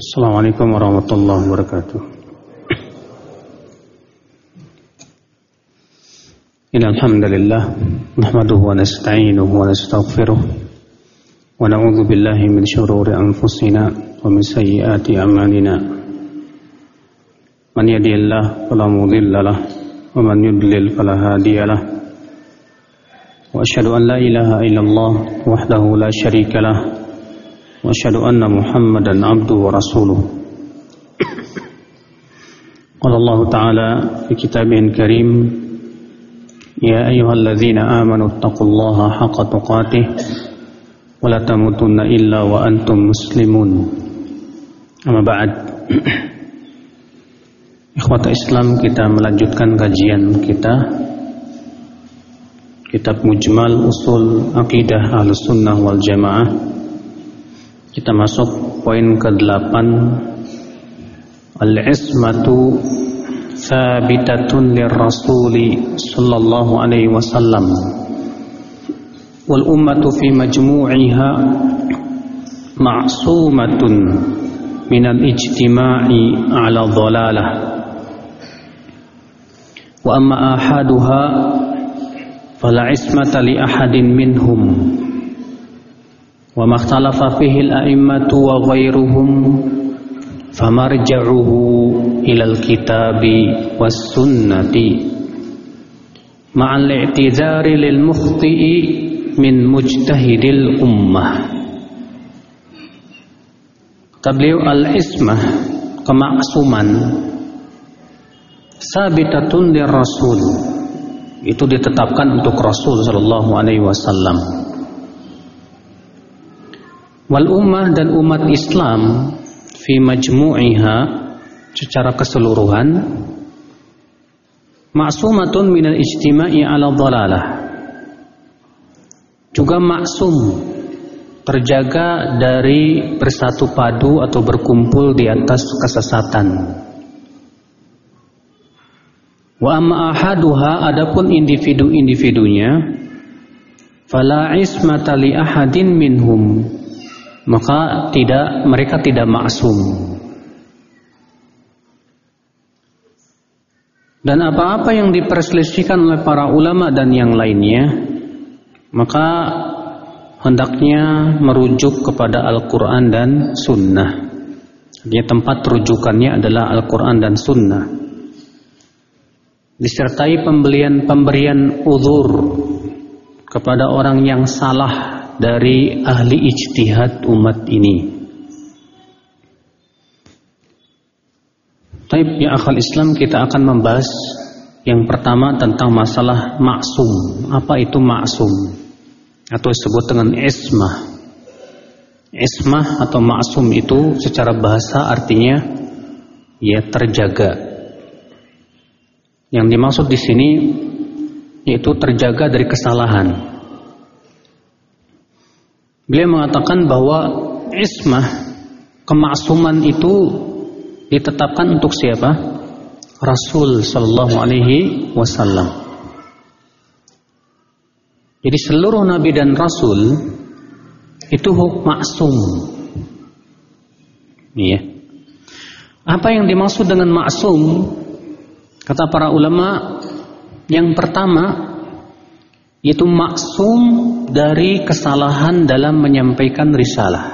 Assalamualaikum warahmatullahi wabarakatuh. Innal hamdalillah nahmaduhu wa nasta'inuhu wa nastaghfiruh wa na'udzu billahi min shururi anfusina wa min sayyiati a'malina. Man yahdihillahu fala mudilla lahu wa man yudlil fala hadiya lahu. Wa asyhadu an la ilaha illallah wahdahu la syarika lahu wa asyhadu anna Muhammadan abduhu wa rasuluh. Qala Allah Ta'ala fi kitabihil karim, ya ayyuhalladzina amanu taqullaha haqqa tuqatih wa la tamutunna illa wa antum muslimun. Amma ba'd. Ikhwata Islam, kita melanjutkan kajian kita kitab Mujmal Usul Aqidah Ahlus Sunnah wal Jamaah. Kita masuk poin ke-8. Al-ismatu thabitatun lirrasuli sallallahu alaihi wasallam wal ummatu fi majmu'iha ma'sumatun minal ijtima'i ala dhalalah wa amma ahaduha fala ismata li ahadin minhum wa makhtalafa fihi al-a'immatu wa ghairuhum famarja'uhu ilal kitabi was sunnati ma'al i'tizari lil mukhti'i min mujtahidil ummah. Beliau al-ismah, kemaksuman, sabitatun lir rasul, itu ditetapkan untuk Rasul sallallahu alaihi wasallam. Wal ummah, dan umat Islam, fi majmu'iha, secara keseluruhan, ma'sumatun minal ijtima'i ala dhalalah, juga maksum, terjaga dari bersatu padu atau berkumpul di atas kesesatan. Wa amma ahaduha, adapun individu-individunya, fala ismata li ahadin minhum, maka mereka tidak maksum. Dan apa-apa yang diperselisihkan oleh para ulama dan yang lainnya, maka hendaknya merujuk kepada Al-Quran dan Sunnah. Dia tempat rujukannya adalah Al-Quran dan Sunnah, disertai pemberian uzur kepada orang yang salah dari ahli ijtihad umat ini. Taib ya akhal Islam, kita akan membahas yang pertama tentang masalah maksum. Apa itu maksum? Atau disebut dengan ismah. Ismah atau maksum itu secara bahasa artinya ya terjaga. Yang dimaksud di sini yaitu terjaga dari kesalahan. Beliau mengatakan bahwa ismah, kemaksuman itu ditetapkan untuk siapa? Rasul sallallahu alaihi wasallam. Jadi seluruh nabi dan rasul itu maksum. Iya. Apa yang dimaksud dengan maksum? Kata para ulama, yang pertama yaitu maksum dari kesalahan dalam menyampaikan risalah.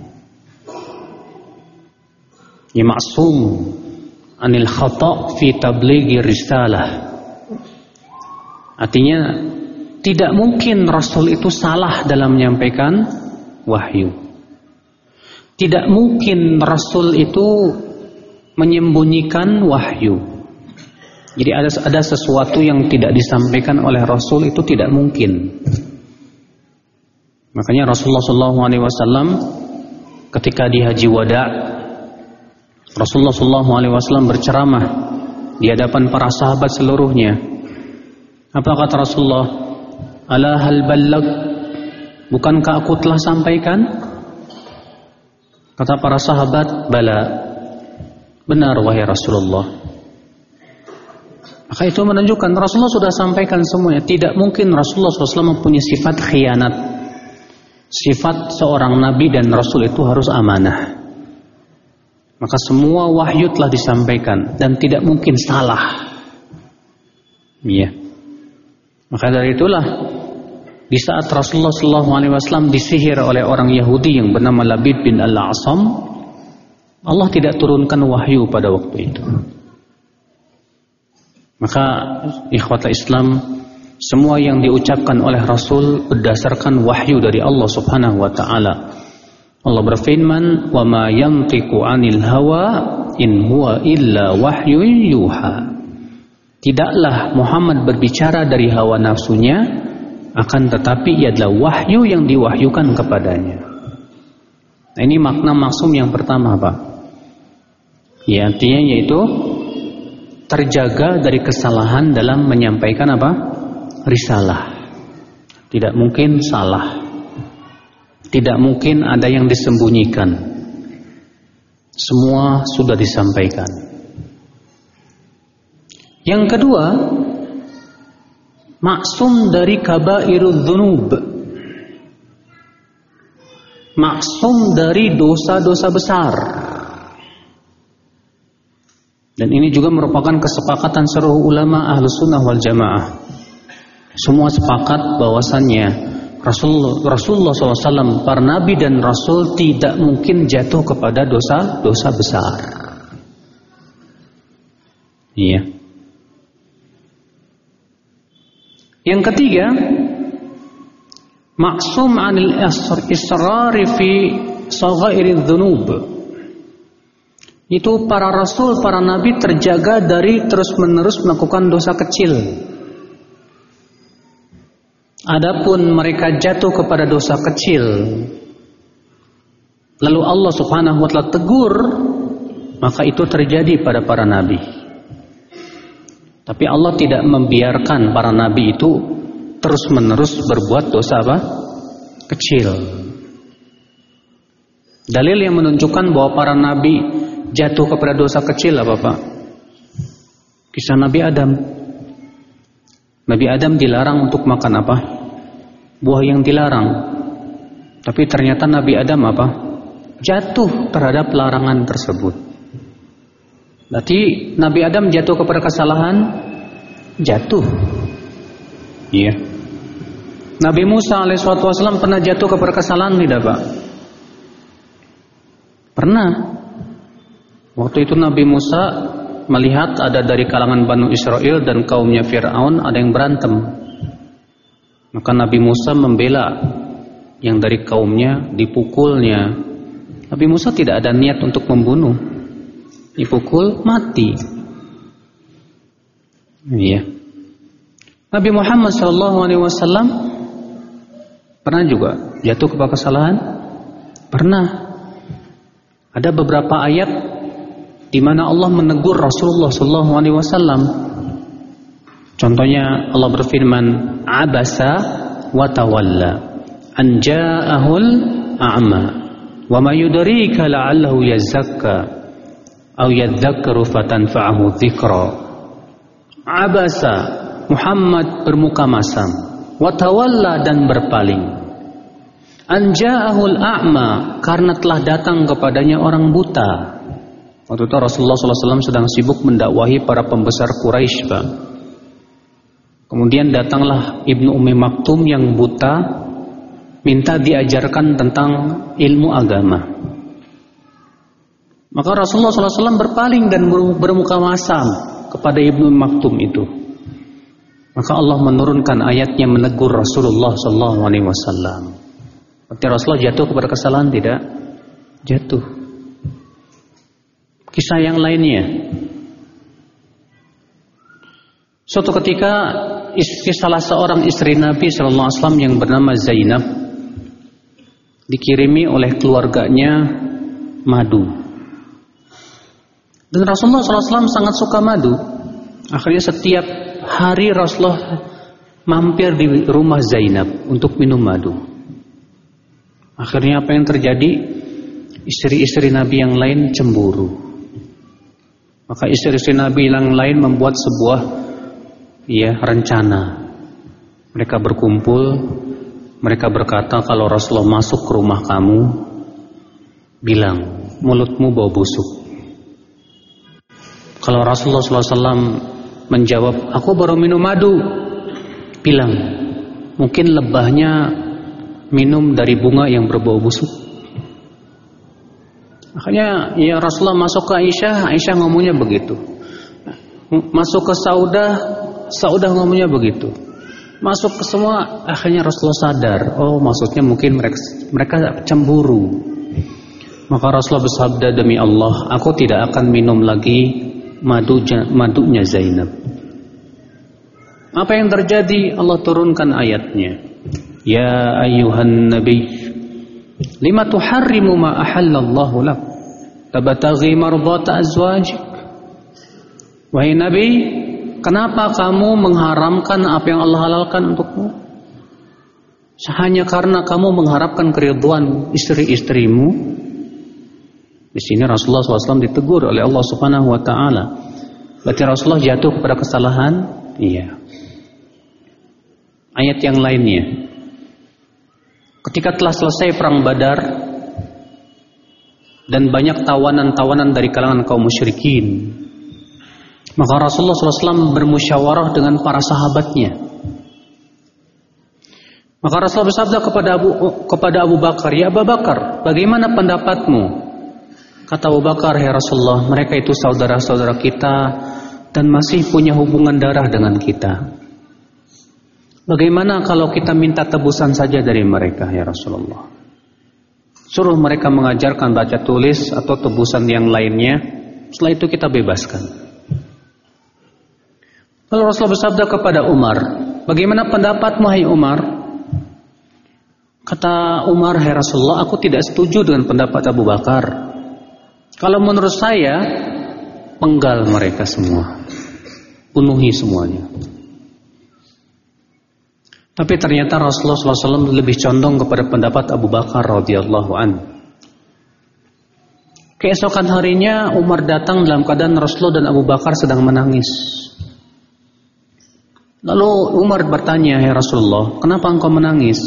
Ya, maksum anil khata' fi tablighi risalah. Artinya tidak mungkin Rasul itu salah dalam menyampaikan wahyu. Tidak mungkin Rasul itu menyembunyikan wahyu. Jadi ada sesuatu yang tidak disampaikan oleh Rasul, itu tidak mungkin. Makanya Rasulullah SAW ketika di Haji Wada, Rasulullah SAW berceramah di hadapan para sahabat seluruhnya. Apa kata Rasulullah? Ala hal ballag, bukankah aku telah sampaikan? Kata para sahabat, bala, benar wahai Rasulullah. Maka itu menunjukkan Rasulullah sudah sampaikan semuanya. Tidak mungkin Rasulullah SAW mempunyai sifat khianat. Sifat seorang nabi dan rasul itu harus amanah. Maka semua wahyu telah disampaikan dan tidak mungkin salah. Iya. Maka dari itulah di saat Rasulullah SAW disihir oleh orang Yahudi yang bernama Labid bin Al-A'sam, Allah tidak turunkan wahyu pada waktu itu. Maka ikhwatal Islam, semua yang diucapkan oleh Rasul berdasarkan wahyu dari Allah Subhanahu wa taala. Allah berfirman, "Wa ma yantiqu 'anil hawa in huwa illa wahyun yuha." Tidaklah Muhammad berbicara dari hawa nafsunya, akan tetapi ia adalah wahyu yang diwahyukan kepadanya. Nah, ini makna maksum yang pertama, Pak. Ya, artinya yaitu terjaga dari kesalahan dalam menyampaikan apa? Risalah. Tidak mungkin salah. Tidak mungkin ada yang disembunyikan. Semua sudah disampaikan. Yang kedua, maksum dari kabairudz dzunub. Maksum dari dosa-dosa besar. Dan ini juga merupakan kesepakatan seluruh ulama Ahlus Sunnah wal Jamaah. Semua sepakat bahwasannya Rasulullah SAW, para nabi dan rasul tidak mungkin jatuh kepada dosa-dosa besar. Iya. Yang ketiga, maksum anil israri fi saghairiz dzunub. Itu para rasul, para nabi terjaga dari terus-menerus melakukan dosa kecil. Adapun mereka jatuh kepada dosa kecil, lalu Allah Subhanahu wa taala tegur, maka itu terjadi pada para nabi. Tapi Allah tidak membiarkan para nabi itu terus-menerus berbuat dosa apa? Kecil. Dalil yang menunjukkan bahwa para nabi jatuh kepada dosa kecil apa, Pak? Kisah Nabi Adam. Nabi Adam dilarang untuk makan apa? Buah yang dilarang. Tapi ternyata Nabi Adam apa? Jatuh terhadap larangan tersebut. Berarti Nabi Adam jatuh kepada kesalahan? Jatuh. Iya. Nabi Musa alaihissalam pernah jatuh kepada kesalahan tidak, Pak? Pernah. Waktu itu Nabi Musa melihat ada dari kalangan Banu Israel dan kaumnya Fir'aun ada yang berantem. Maka Nabi Musa membela yang dari kaumnya, dipukulnya. Nabi Musa tidak ada niat untuk membunuh. Dipukul, mati. Iya. Nabi Muhammad SAW pernah juga jatuh kepada kesalahan? Pernah. Ada beberapa ayat di mana Allah menegur Rasulullah SAW. Contohnya Allah berfirman, "Abasa wa tawalla an ja'ahul a'ma wa ma yudrika la'allahu yazakka aw yadzakkaru fatanfa'ahu dzikra." Abasa, Muhammad bermuka masam, wa tawalla dan berpaling. An ja'ahul a'ma, karena telah datang kepadanya orang buta. Waktu itu Rasulullah SAW sedang sibuk mendakwahi para pembesar Quraisy, Pak. Kemudian datanglah Ibnu Ummi Maktum yang buta, minta diajarkan tentang ilmu agama. Maka Rasulullah SAW berpaling dan bermuka masam kepada Ibnu Ummi Maktum itu. Maka Allah menurunkan ayatnya menegur Rasulullah SAW. Berarti Rasulullah jatuh kepada kesalahan tidak? Jatuh. Kisah yang lainnya, suatu ketika salah seorang istri Nabi SAW yang bernama Zainab dikirimi oleh keluarganya madu. Dan Rasulullah SAW sangat suka madu. Akhirnya setiap hari Rasulullah mampir di rumah Zainab untuk minum madu. Akhirnya apa yang terjadi? Istri-istri Nabi yang lain cemburu. Maka istri-istri Nabi yang lain membuat sebuah rencana. Mereka berkumpul, mereka berkata, kalau Rasulullah masuk ke rumah kamu, bilang, mulutmu bau busuk. Kalau Rasulullah SAW menjawab, aku baru minum madu, bilang, mungkin lebahnya minum dari bunga yang berbau busuk. Makanya ya Rasulullah masuk ke Aisyah ngomongnya begitu. Masuk ke Saudah ngomongnya begitu. Masuk ke semua, akhirnya Rasulullah sadar, oh maksudnya mungkin mereka cemburu. Maka Rasulullah bersabda, demi Allah, aku tidak akan minum lagi madunya Zainab. Apa yang terjadi? Allah turunkan ayatnya. Ya ayyuhan nabi, lima tuharrimu ma ahallallahu lak, tabtaghi mardata azwajik. Wahai Nabi, kenapa kamu mengharamkan apa yang Allah halalkan untukmu? Hanya karena kamu mengharapkan keridhaan istri-istrimu. Di sini Rasulullah SAW ditegur oleh Allah Subhanahu Wa Taala. Berarti Rasulullah jatuh kepada kesalahan? Iya. Ayat yang lainnya, ketika telah selesai perang Badar dan banyak tawanan-tawanan dari kalangan kaum musyrikin, maka Rasulullah SAW bermusyawarah dengan para sahabatnya. Maka Rasulullah bersabda kepada Abu Bakar, ya Abu Bakar, bagaimana pendapatmu? Kata Abu Bakar, ya Rasulullah, mereka itu saudara-saudara kita dan masih punya hubungan darah dengan kita. Bagaimana kalau kita minta tebusan saja dari mereka, ya Rasulullah? Suruh mereka mengajarkan baca tulis atau tebusan yang lainnya, setelah itu kita bebaskan. Lalu Rasulullah bersabda kepada Umar, bagaimana pendapatmu, hai Umar? Kata Umar, hai Rasulullah, aku tidak setuju dengan pendapat Abu Bakar. Kalau menurut saya, penggal mereka semua, penuhi semuanya. Tapi ternyata Rasulullah SAW lebih condong kepada pendapat Abu Bakar radhiyallahu anhu. Keesokan harinya Umar datang dalam keadaan Rasulullah dan Abu Bakar sedang menangis. Lalu Umar bertanya, ya Rasulullah, kenapa engkau menangis?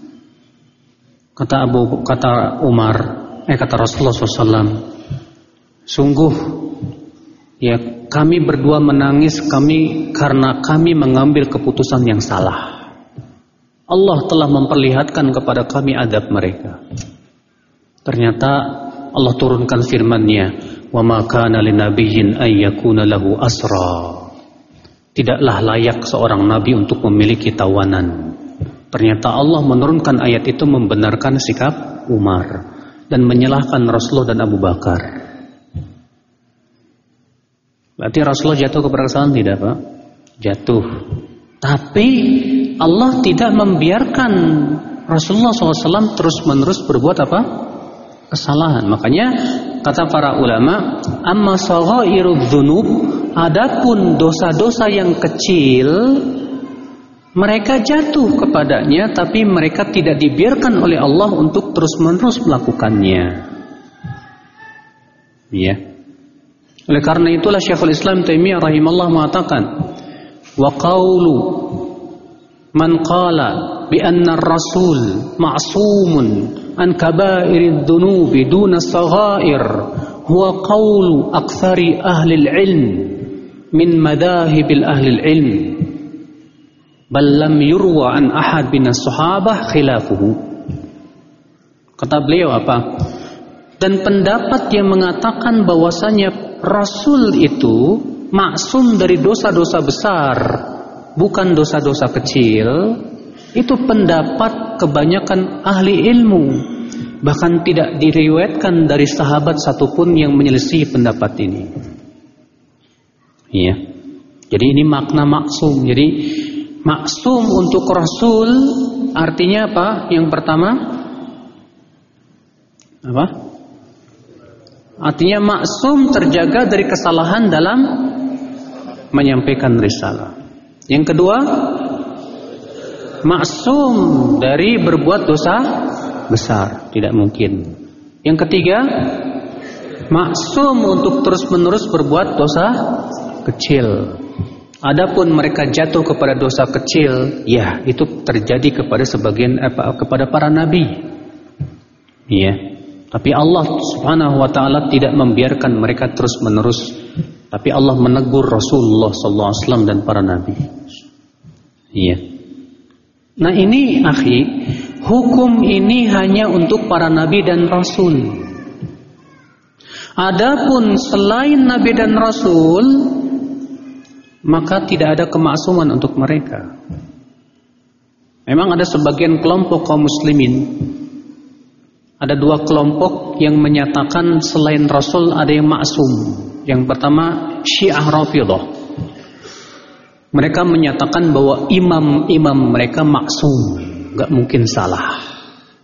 Kata Rasulullah SAW, sungguh ya kami berdua menangis karena kami mengambil keputusan yang salah. Allah telah memperlihatkan kepada kami adab mereka. Ternyata Allah turunkan firman-Nya, "Wa ma kana linabiyyin ay yakuna lahu asra." Tidaklah layak seorang nabi untuk memiliki tawanan. Ternyata Allah menurunkan ayat itu membenarkan sikap Umar dan menyalahkan Rasulullah dan Abu Bakar. Berarti Rasulullah jatuh kepada kesalahan tidak, Pak? Jatuh. Tapi Allah tidak membiarkan Rasulullah SAW terus-menerus berbuat apa? Kesalahan. Makanya kata para ulama, amma saghairudz dzunub, adapun dosa-dosa yang kecil mereka jatuh kepadanya, tapi mereka tidak dibiarkan oleh Allah untuk terus-menerus melakukannya. Ya. Oleh karena itulah Syekhul Islam Taimiyah rahimahullah mengatakan, wa qawlu man qala bi anna ar-rasul ma'sumun an kaba'iriz dzunubi duna saghair huwa qawlu aktsari ahli al-ilm min madhahibil ahli al-ilm bal lam yurwa an ahad bin as-sahabah khilafuhu. Kata beliau apa? Dan pendapat yang mengatakan bahwasanya Rasul itu maksum dari dosa-dosa besar, bukan dosa-dosa kecil, itu pendapat kebanyakan ahli ilmu. Bahkan tidak diriwayatkan dari sahabat satupun yang menyelisih pendapat ini. Iya. Jadi ini makna maksum. Jadi maksum untuk Rasul artinya apa? Yang pertama apa? Artinya maksum terjaga dari kesalahan dalam menyampaikan risalah. Yang kedua, maksum dari berbuat dosa besar, tidak mungkin. Yang ketiga, maksum untuk terus-menerus berbuat dosa kecil. Adapun mereka jatuh kepada dosa kecil, ya itu terjadi kepada kepada para nabi. Iya. Tapi Allah Subhanahu wa taala tidak membiarkan mereka terus-menerus Tapi Allah menegur Rasulullah SAW dan para nabi. Iya. Nah ini akhi, hukum ini hanya untuk para nabi dan rasul. Adapun selain nabi dan rasul, maka tidak ada kemaksuman untuk mereka. Memang ada sebagian kelompok kaum muslimin, ada dua kelompok yang menyatakan selain rasul ada yang maksum. Yang pertama Syiah Rafidhah. Mereka menyatakan bahwa imam-imam mereka maksum, gak mungkin salah.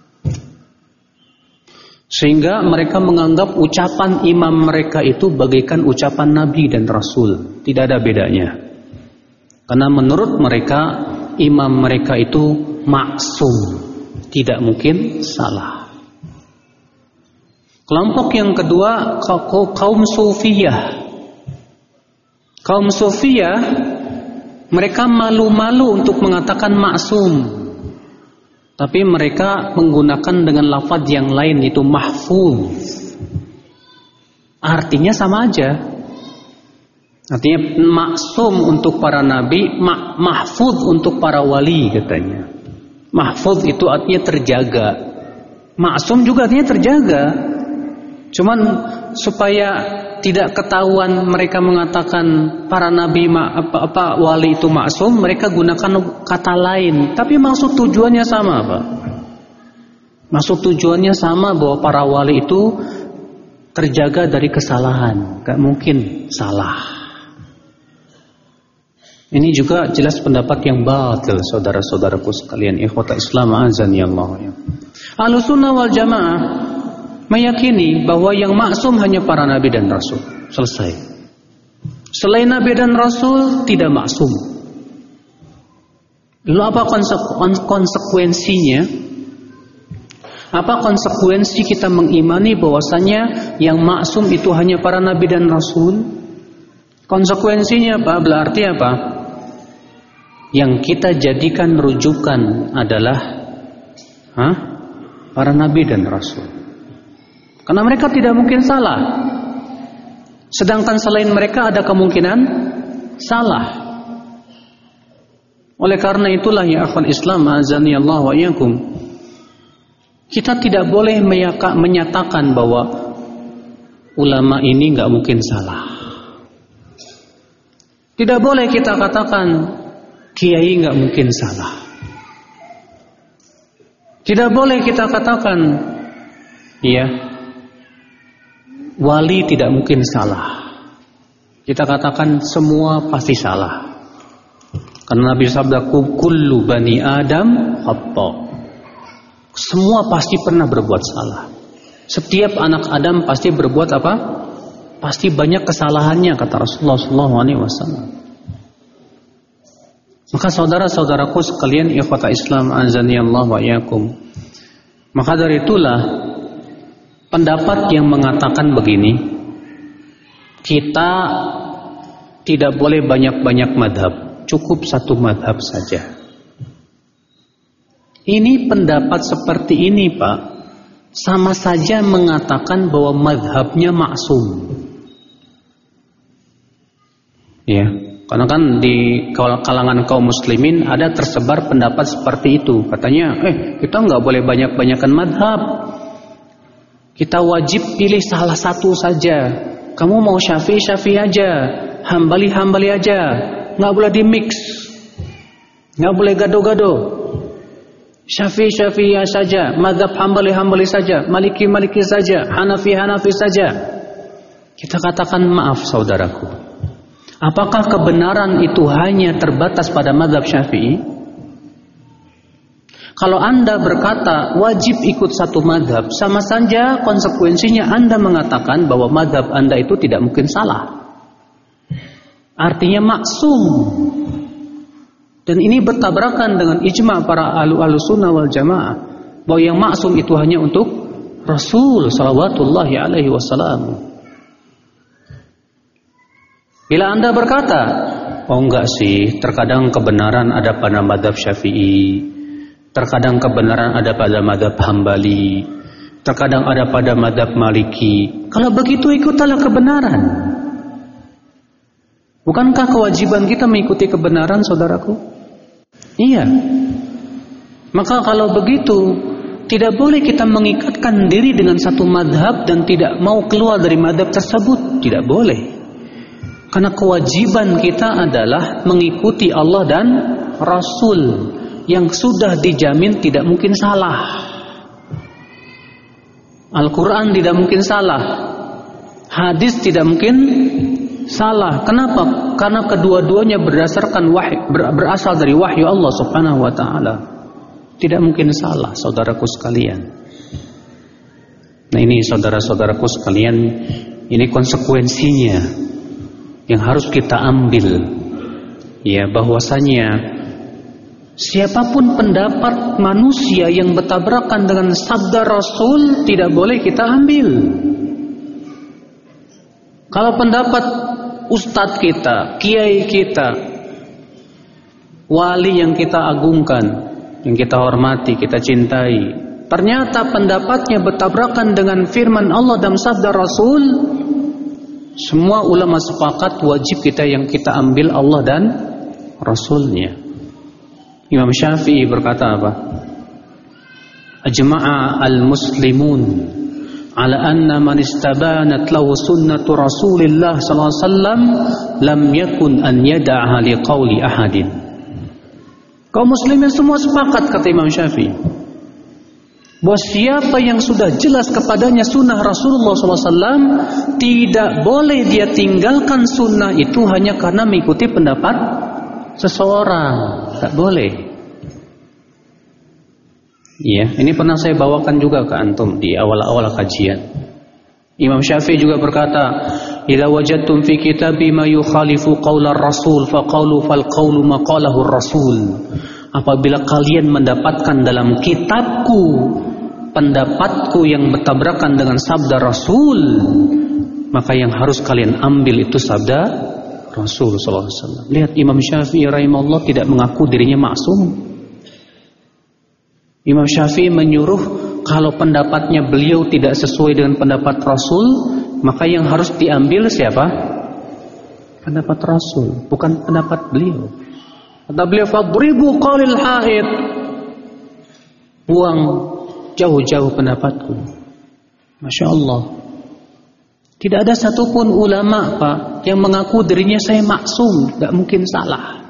Sehingga mereka menganggap ucapan imam mereka itu bagaikan ucapan nabi dan rasul. Tidak ada bedanya. Karena menurut mereka imam mereka itu maksum, tidak mungkin salah. Kelompok yang kedua kaum Sufiyah. Kaum Sufiyah mereka malu-malu untuk mengatakan maksum. Tapi mereka menggunakan dengan lafaz yang lain, yaitu mahfuz. Artinya sama aja. Artinya maksum untuk para nabi, mahfuz untuk para wali katanya. Mahfuz itu artinya terjaga. Maksum juga artinya terjaga. Cuman supaya tidak ketahuan mereka mengatakan para nabi wali itu maksum, mereka gunakan kata lain. Tapi maksud tujuannya sama, Pak. Maksud tujuannya sama, bahwa para wali itu terjaga dari kesalahan, gak mungkin salah. Ini juga jelas pendapat yang batil, saudara-saudaraku sekalian, ikhwata Islam azani Allah. Ahlussunnah wal Jamaah meyakini bahwa yang maksum hanya para nabi dan rasul. Selesai. Selain nabi dan rasul tidak maksum. Lalu apa konsekuensinya? Apa konsekuensi kita mengimani bahwasanya yang maksum itu hanya para nabi dan rasul? Konsekuensinya apa? Berarti apa? Yang kita jadikan rujukan adalah para nabi dan rasul. Karena mereka tidak mungkin salah. Sedangkan selain mereka ada kemungkinan salah. Oleh karena itulah ya akhwan Islam azani Allah wa iyyakum, kita tidak boleh menyatakan bahwa ulama ini enggak mungkin salah. Tidak boleh kita katakan kiai enggak mungkin salah. Tidak boleh kita katakan wali tidak mungkin salah. Kita katakan semua pasti salah. Karena Nabi sabda kullu bani Adam khata. Semua pasti pernah berbuat salah. Setiap anak Adam pasti berbuat apa? Pasti banyak kesalahannya, kata Rasulullah SAW. Maka saudara-saudaraku sekalian, ikhwata Islam azani Allah wa iyyakum, maka dari itulah pendapat yang mengatakan begini, kita tidak boleh banyak-banyak madhab, cukup satu madhab saja. Ini pendapat seperti ini, Pak, sama saja mengatakan bahwa madhabnya maksum. Ya, karena kan di kalangan kaum muslimin ada tersebar pendapat seperti itu. Katanya, kita nggak boleh banyak-banyakan madhab. Kita wajib pilih salah satu saja. Kamu mau Syafi'i aja, Hambali aja, nggak boleh di mix, nggak boleh gado-gado. Syafi'i saja, mazhab Hambali saja, Maliki saja, Hanafi saja. Kita katakan maaf saudaraku, apakah kebenaran itu hanya terbatas pada mazhab Syafi'i? Kalau Anda berkata wajib ikut satu madhab, sama saja konsekuensinya Anda mengatakan bahwa madhab Anda itu tidak mungkin salah. Artinya maksum. Dan ini bertabrakan dengan ijma' para ahlussunnah wal jamaah, bahwa yang maksum itu hanya untuk Rasul salawatullahi alaihi wasallam. Bila Anda berkata, oh enggak sih, terkadang kebenaran ada pada madhab Syafi'i, terkadang kebenaran ada pada madhab Hambali, terkadang ada pada madhab Maliki. Kalau begitu ikutlah kebenaran. Bukankah kewajiban kita mengikuti kebenaran, saudaraku? Iya. Maka kalau begitu, tidak boleh kita mengikatkan diri dengan satu madhab dan tidak mau keluar dari madhab tersebut. Tidak boleh. Karena kewajiban kita adalah mengikuti Allah dan Rasul yang sudah dijamin tidak mungkin salah. Al-Quran tidak mungkin salah. Hadis tidak mungkin salah. Kenapa? Karena kedua-duanya berdasarkan wahyu, berasal dari wahyu Allah Subhanahu wa taala. Tidak mungkin salah, saudaraku sekalian. Nah, ini saudara-saudaraku sekalian, ini konsekuensinya yang harus kita ambil. Ya, bahwasanya siapapun pendapat manusia yang bertabrakan dengan sabda Rasul tidak boleh kita ambil. Kalau pendapat ustadz kita, kiai kita, wali yang kita agungkan, yang kita hormati, kita cintai, ternyata pendapatnya bertabrakan dengan firman Allah dan sabda Rasul, semua ulama sepakat wajib yang kita ambil Allah dan Rasulnya. Imam Syafi'i berkata apa? Ajma'a al-muslimun ala anna man istabanat lahu sunnatu Rasulillah sallallahu alaihi wasallam lam yakun an yada'ha liqauli ahadin. Kaum muslimin semua sepakat, kata Imam Syafi'i, bahwa siapa yang sudah jelas kepadanya sunnah Rasulullah SAW, tidak boleh dia tinggalkan sunnah itu hanya karena mengikuti pendapat seseorang. Tak boleh. Iya, ini pernah saya bawakan juga ke antum di awal-awal kajian. Imam Syafi'i juga berkata, "Idza wajadtum fi kitabi ma yukhalifu qaular rasul fa qawlu fal qawlu ma qalahu rasul." Apabila kalian mendapatkan dalam kitabku pendapatku yang bertabrakan dengan sabda Rasul, maka yang harus kalian ambil itu sabda Rasul sallallahu alaihi wasallam. Lihat, Imam Syafi'i rahimahullah tidak mengaku dirinya maksum. Imam Syafi'i menyuruh kalau pendapatnya beliau tidak sesuai dengan pendapat Rasul, maka yang harus diambil siapa? Pendapat Rasul, bukan pendapat beliau. Kata beliau, "Fadribu qaulil haid." Buang jauh-jauh pendapatku. Masya Allah. Tidak ada satupun ulama, Pak, yang mengaku dirinya saya maksum, tidak mungkin salah.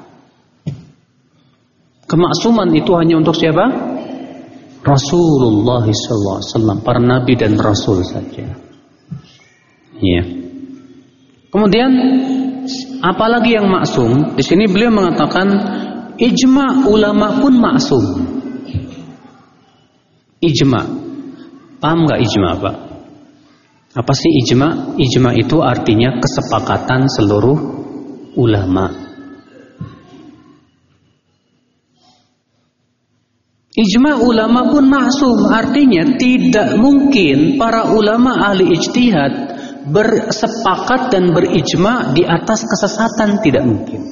Kemaksuman itu hanya untuk siapa? Rasulullah SAW, para nabi dan rasul saja. Ya. Kemudian apalagi yang maksum? Di sini beliau mengatakan ijma ulama pun maksum. Ijma, paham nggak ijma, Pak? Apa sih ijma? Ijma itu artinya kesepakatan seluruh ulama. Ijma ulama pun maksum, artinya tidak mungkin para ulama ahli ijtihad bersepakat dan berijma di atas kesesatan, tidak mungkin.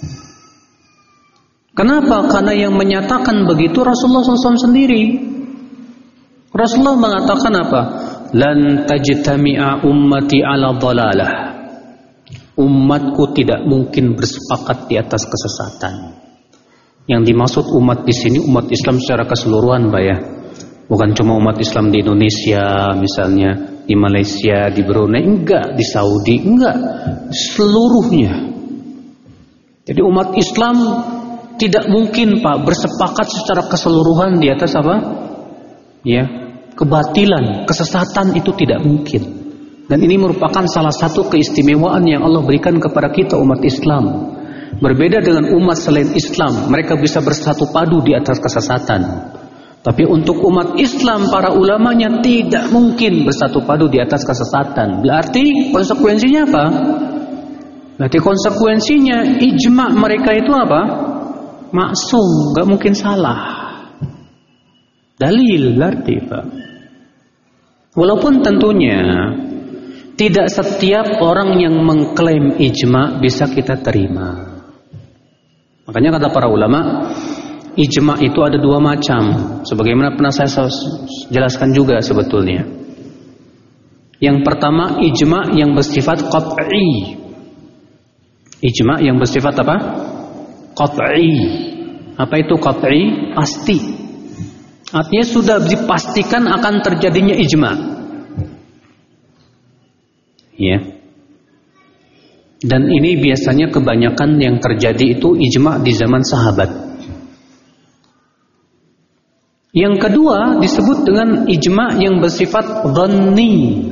Kenapa? Karena yang menyatakan begitu Rasulullah SAW sendiri. Rasulullah mengatakan apa? Lan tajtami'a ummati ala dhalalah. Umatku tidak mungkin bersepakat di atas kesesatan. Yang dimaksud umat di sini umat Islam secara keseluruhan, Pak ya. Bukan cuma umat Islam di Indonesia, misalnya di Malaysia, di Brunei, enggak, di Saudi, enggak, seluruhnya. Jadi umat Islam tidak mungkin, Pak, bersepakat secara keseluruhan di atas apa? Ya, kebatilan, kesesatan itu tidak mungkin. Dan ini merupakan salah satu keistimewaan yang Allah berikan kepada kita umat Islam. Berbeda dengan umat selain Islam, mereka bisa bersatu padu di atas kesesatan. Tapi untuk umat Islam, para ulamanya tidak mungkin bersatu padu di atas kesesatan. Berarti konsekuensinya apa? Berarti konsekuensinya ijma mereka itu apa? Maksum, gak mungkin salah. Dalil berarti, Pak. Walaupun tentunya tidak setiap orang yang mengklaim ijma bisa kita terima. Makanya kata para ulama, ijma itu ada dua macam. Sebagaimana pernah saya jelaskan juga sebetulnya. Yang pertama ijma yang bersifat qat'i. Ijma' yang bersifat apa? Qat'i. Apa itu qat'i? Pasti. Artinya sudah dipastikan akan terjadinya ijma'. Ya. Dan ini biasanya kebanyakan yang terjadi itu ijma' di zaman sahabat. Yang kedua disebut dengan ijma' yang bersifat dhanni.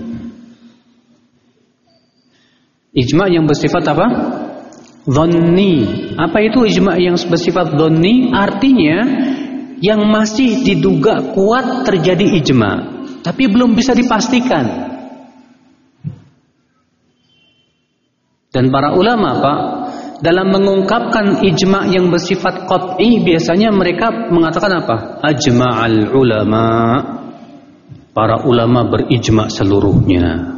Ijma' yang bersifat apa? Dhanni. Apa itu ijma' yang bersifat dhanni? Artinya yang masih diduga kuat terjadi ijma', tapi belum bisa dipastikan. Dan para ulama, Pak, dalam mengungkapkan ijma' yang bersifat qat'i, biasanya mereka mengatakan apa? Ajma'al ulama. Para ulama berijma' seluruhnya.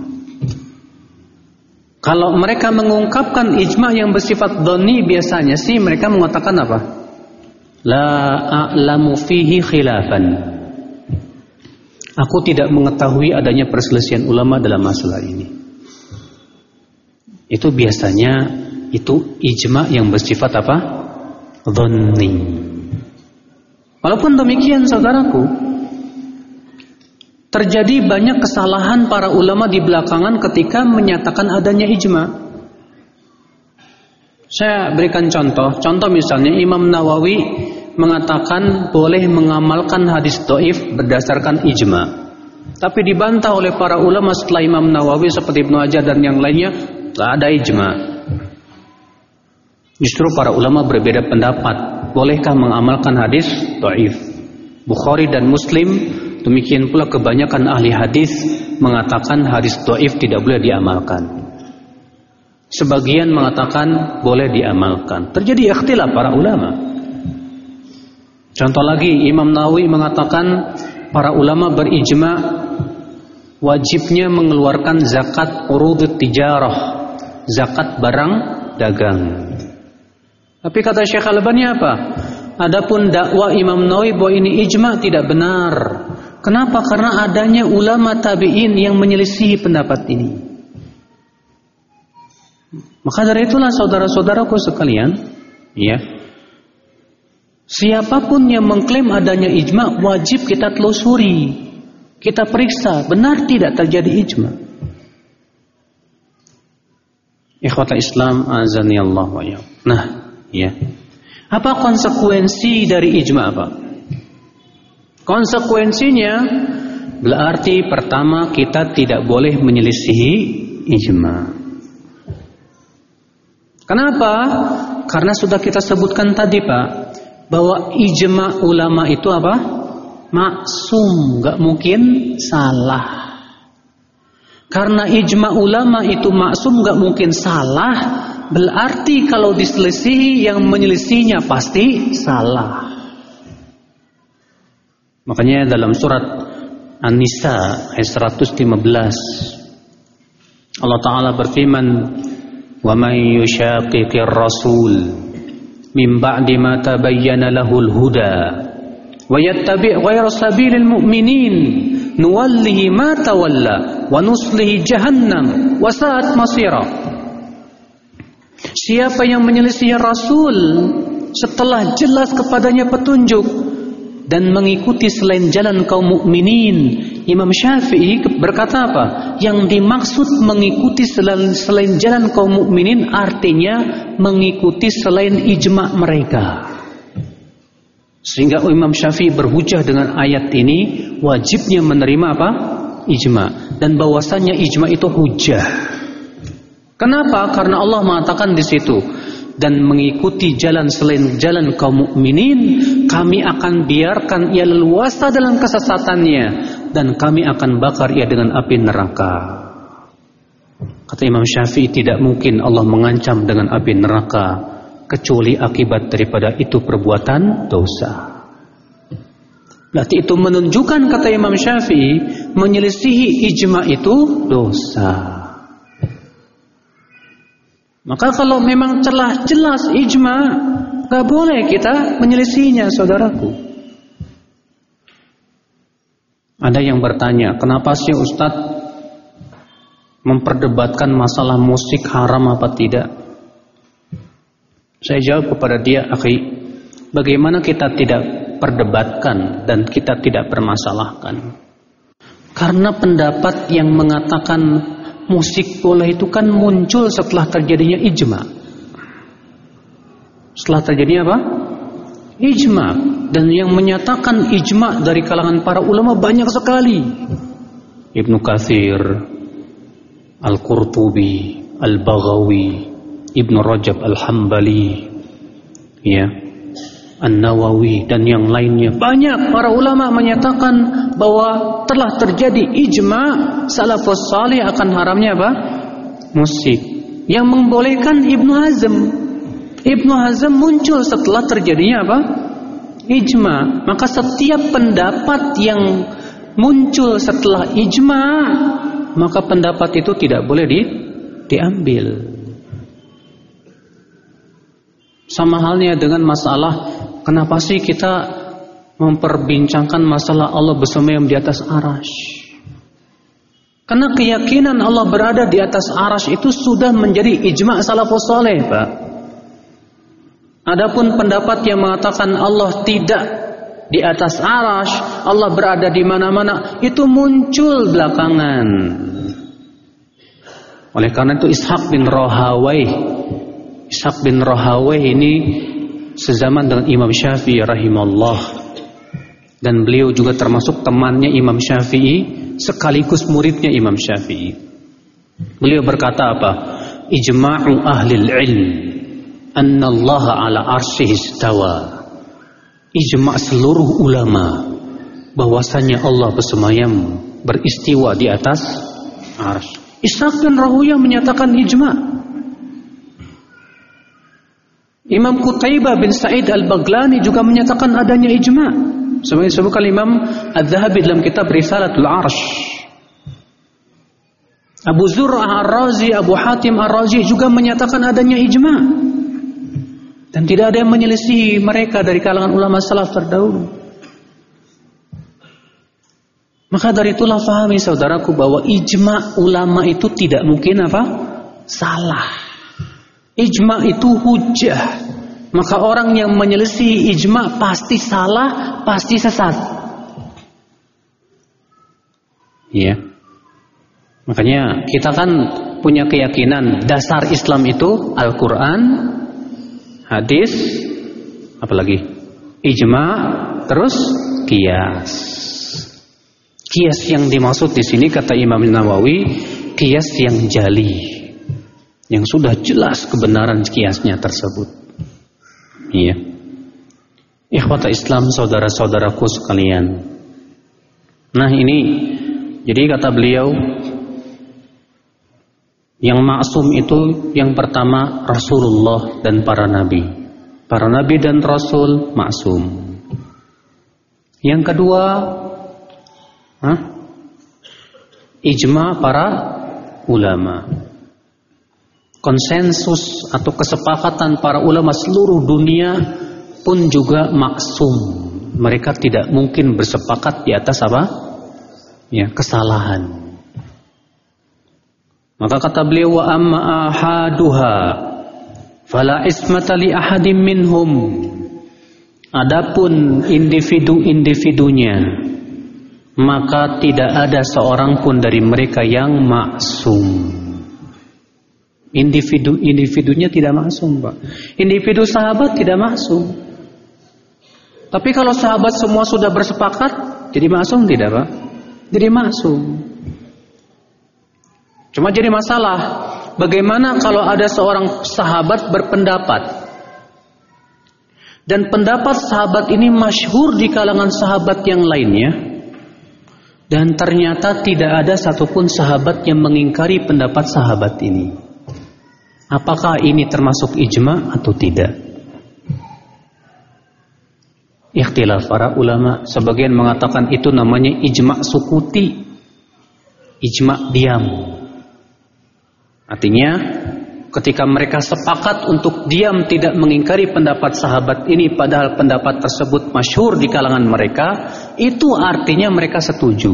Kalau mereka mengungkapkan ijma' yang bersifat dhanni, biasanya sih mereka mengatakan apa? La a'lamu fihi khilafan. Aku tidak mengetahui adanya perselisihan ulama dalam masalah ini. Itu biasanya itu ijma' yang bersifat apa? Dhanni. Walaupun demikian, saudaraku, terjadi banyak kesalahan para ulama di belakangan ketika menyatakan adanya ijma'. Saya berikan contoh. Contoh misalnya Imam Nawawi mengatakan boleh mengamalkan hadis dhaif berdasarkan ijma'. Tapi dibantah oleh para ulama setelah Imam Nawawi seperti Ibnu Hajar dan yang lainnya, tidak ada ijma'. Justru para ulama berbeda pendapat. Bolehkah mengamalkan hadis dhaif? Bukhari dan Muslim, demikian pula kebanyakan ahli hadis mengatakan hadis dhaif tidak boleh diamalkan. Sebagian mengatakan boleh diamalkan. Terjadi ikhtilaf para ulama. Contoh lagi, Imam Nawawi mengatakan para ulama berijma' wajibnya mengeluarkan zakat urudut tijarah, zakat barang dagang. Tapi kata Syekh Al-Albani apa? Adapun dakwah Imam Nawawi bahwa ini ijma' tidak benar. Kenapa? Karena adanya ulama tabi'in yang menyelisihi pendapat ini. Maka dari itulah saudara-saudaraku sekalian, ya, siapapun yang mengklaim adanya ijma' wajib kita telusuri, kita periksa benar tidak terjadi ijma'. Ikhwatal Islam azani Allah wa iyyakum. Nah, ya. Apa konsekuensi dari ijma', Pak? Konsekuensinya berarti pertama kita tidak boleh menyelisihi ijma'. Kenapa? Karena sudah kita sebutkan tadi, Pak, bahwa ijma' ulama itu apa? Maksum, gak mungkin salah. Karena ijma' ulama itu maksum, gak mungkin salah, berarti kalau diselisihi yang menyelisihinya pasti salah. Makanya dalam surat An-Nisa ayat 115 Allah Ta'ala berfirman, "Wa may yushaqiqir rasul min ba'di ma tabayyana lahul huda wa yattabi' ghayra sabilil mu'minin nuwallihi ma tawalla wa nuslihi jahannam wa sa'at masira." Siapa yang menyelisih Rasul setelah jelas kepadanya petunjuk dan mengikuti selain jalan kaum mukminin, Imam Syafi'i berkata apa? Yang dimaksud mengikuti selain jalan kaum mukminin artinya mengikuti selain ijma' mereka. Sehingga Imam Syafi'i berhujah dengan ayat ini wajibnya menerima apa? Ijma', dan bahwasanya ijma' itu hujah. Kenapa? Karena Allah mengatakan di situ, dan mengikuti jalan selain jalan kaum mukminin, kami akan biarkan ia leluasa dalam kesesatannya dan kami akan bakar ia dengan api neraka. Kata Imam Syafi'i, tidak mungkin Allah mengancam dengan api neraka kecuali akibat daripada itu perbuatan dosa. Berarti itu menunjukkan, kata Imam Syafi'i, menyelisihi ijma' itu dosa. Maka kalau memang telah jelas ijma', gak boleh kita menyelisihinya, saudaraku. Ada yang bertanya, kenapa sih Ustadz memperdebatkan masalah musik haram apa tidak? Saya jawab kepada dia, akhi, bagaimana kita tidak perdebatkan dan kita tidak permasalahkan? Karena pendapat yang mengatakan musik boleh itu kan muncul setelah terjadinya ijma. Setelah terjadinya apa? Ijma. Dan yang menyatakan ijma dari kalangan para ulama banyak sekali. Ibnu Katsir, Al-Qurtubi, Al-Baghawi, Ibnu Rajab Al-Hambali, ya, An-Nawawi dan yang lainnya. Banyak para ulama menyatakan bahwa telah terjadi ijma salafus salih akan haramnya apa? Musik. Yang membolehkan Ibnu Hazm. Ibnu Hazm muncul setelah terjadinya apa? Ijma. Maka setiap pendapat yang muncul setelah ijma, maka pendapat itu tidak boleh diambil. Sama halnya dengan masalah kenapa sih kita memperbincangkan masalah Allah bersemayam di atas arasy? Karena keyakinan Allah berada di atas arasy itu sudah menjadi ijma salafus saleh, Pak. Adapun pendapat yang mengatakan Allah tidak di atas arasy, Allah berada di mana-mana, itu muncul belakangan. Oleh karena itu Ishaq bin Rahawayh ini sezaman dengan Imam Syafi'i rahimahullah, dan beliau juga termasuk temannya Imam Syafi'i sekaligus muridnya Imam Syafi'i. Beliau berkata apa? Ijma'u ahlil ilm anna Allah ala arsyihi istawa. Ijma' seluruh ulama bahwasanya Allah bersemayam, beristiwa di atas arsy. Ishaq bin Rahawayh menyatakan ijma'. Imam Qutaibah bin Sa'id al-Baghlani juga menyatakan adanya ijma'. Sebagai disebutkan Imam Az-Zahabi dalam kitab Risalatul Arsh. Abu Zur'ah Ar-Razi, Abu Hatim Ar-Razi juga menyatakan adanya ijma'. Dan tidak ada yang menyelisihi mereka dari kalangan ulama salaf terdahulu. Maka dari itulah fahami saudaraku bahwa ijma' ulama itu tidak mungkin apa? Salah. Ijma' itu hujjah. Maka orang yang menyelisihi ijma' pasti salah, pasti sesat. Iya. Makanya kita kan punya keyakinan dasar Islam itu Al-Quran, hadis, apalagi ijma', terus qiyas. Qiyas yang dimaksud di sini kata Imam Nawawi, qiyas yang jali, yang sudah jelas kebenaran qiyasnya tersebut. Iya. Ikhwata Islam, saudara-saudaraku sekalian. Nah ini, jadi kata beliau, yang maksum itu yang pertama Rasulullah dan para nabi. Para nabi dan rasul maksum. Yang kedua, ijma' para ulama. Konsensus atau kesepakatan para ulama seluruh dunia pun juga maksum. Mereka tidak mungkin bersepakat di atas apa? Ya, kesalahan. Maka kata beliau, wa amma ahaduha fala ismata li ahadim minhum. Adapun individu-individunya, maka tidak ada seorang pun dari mereka yang maksum. Individunya tidak maksum, Pak. Individu sahabat tidak maksum. Tapi kalau sahabat semua sudah bersepakat, jadi maksum tidak, Pak? Jadi maksum. Cuma jadi masalah, bagaimana kalau ada seorang sahabat berpendapat, dan pendapat sahabat ini masyhur di kalangan sahabat yang lainnya, dan ternyata tidak ada satupun sahabat yang mengingkari pendapat sahabat ini. Apakah ini termasuk ijma' atau tidak? Ikhtilaf para ulama. Sebagian mengatakan itu namanya ijma' sukuti, ijma' diam. Artinya ketika mereka sepakat untuk diam tidak mengingkari pendapat sahabat ini, padahal pendapat tersebut masyhur di kalangan mereka, itu artinya mereka setuju.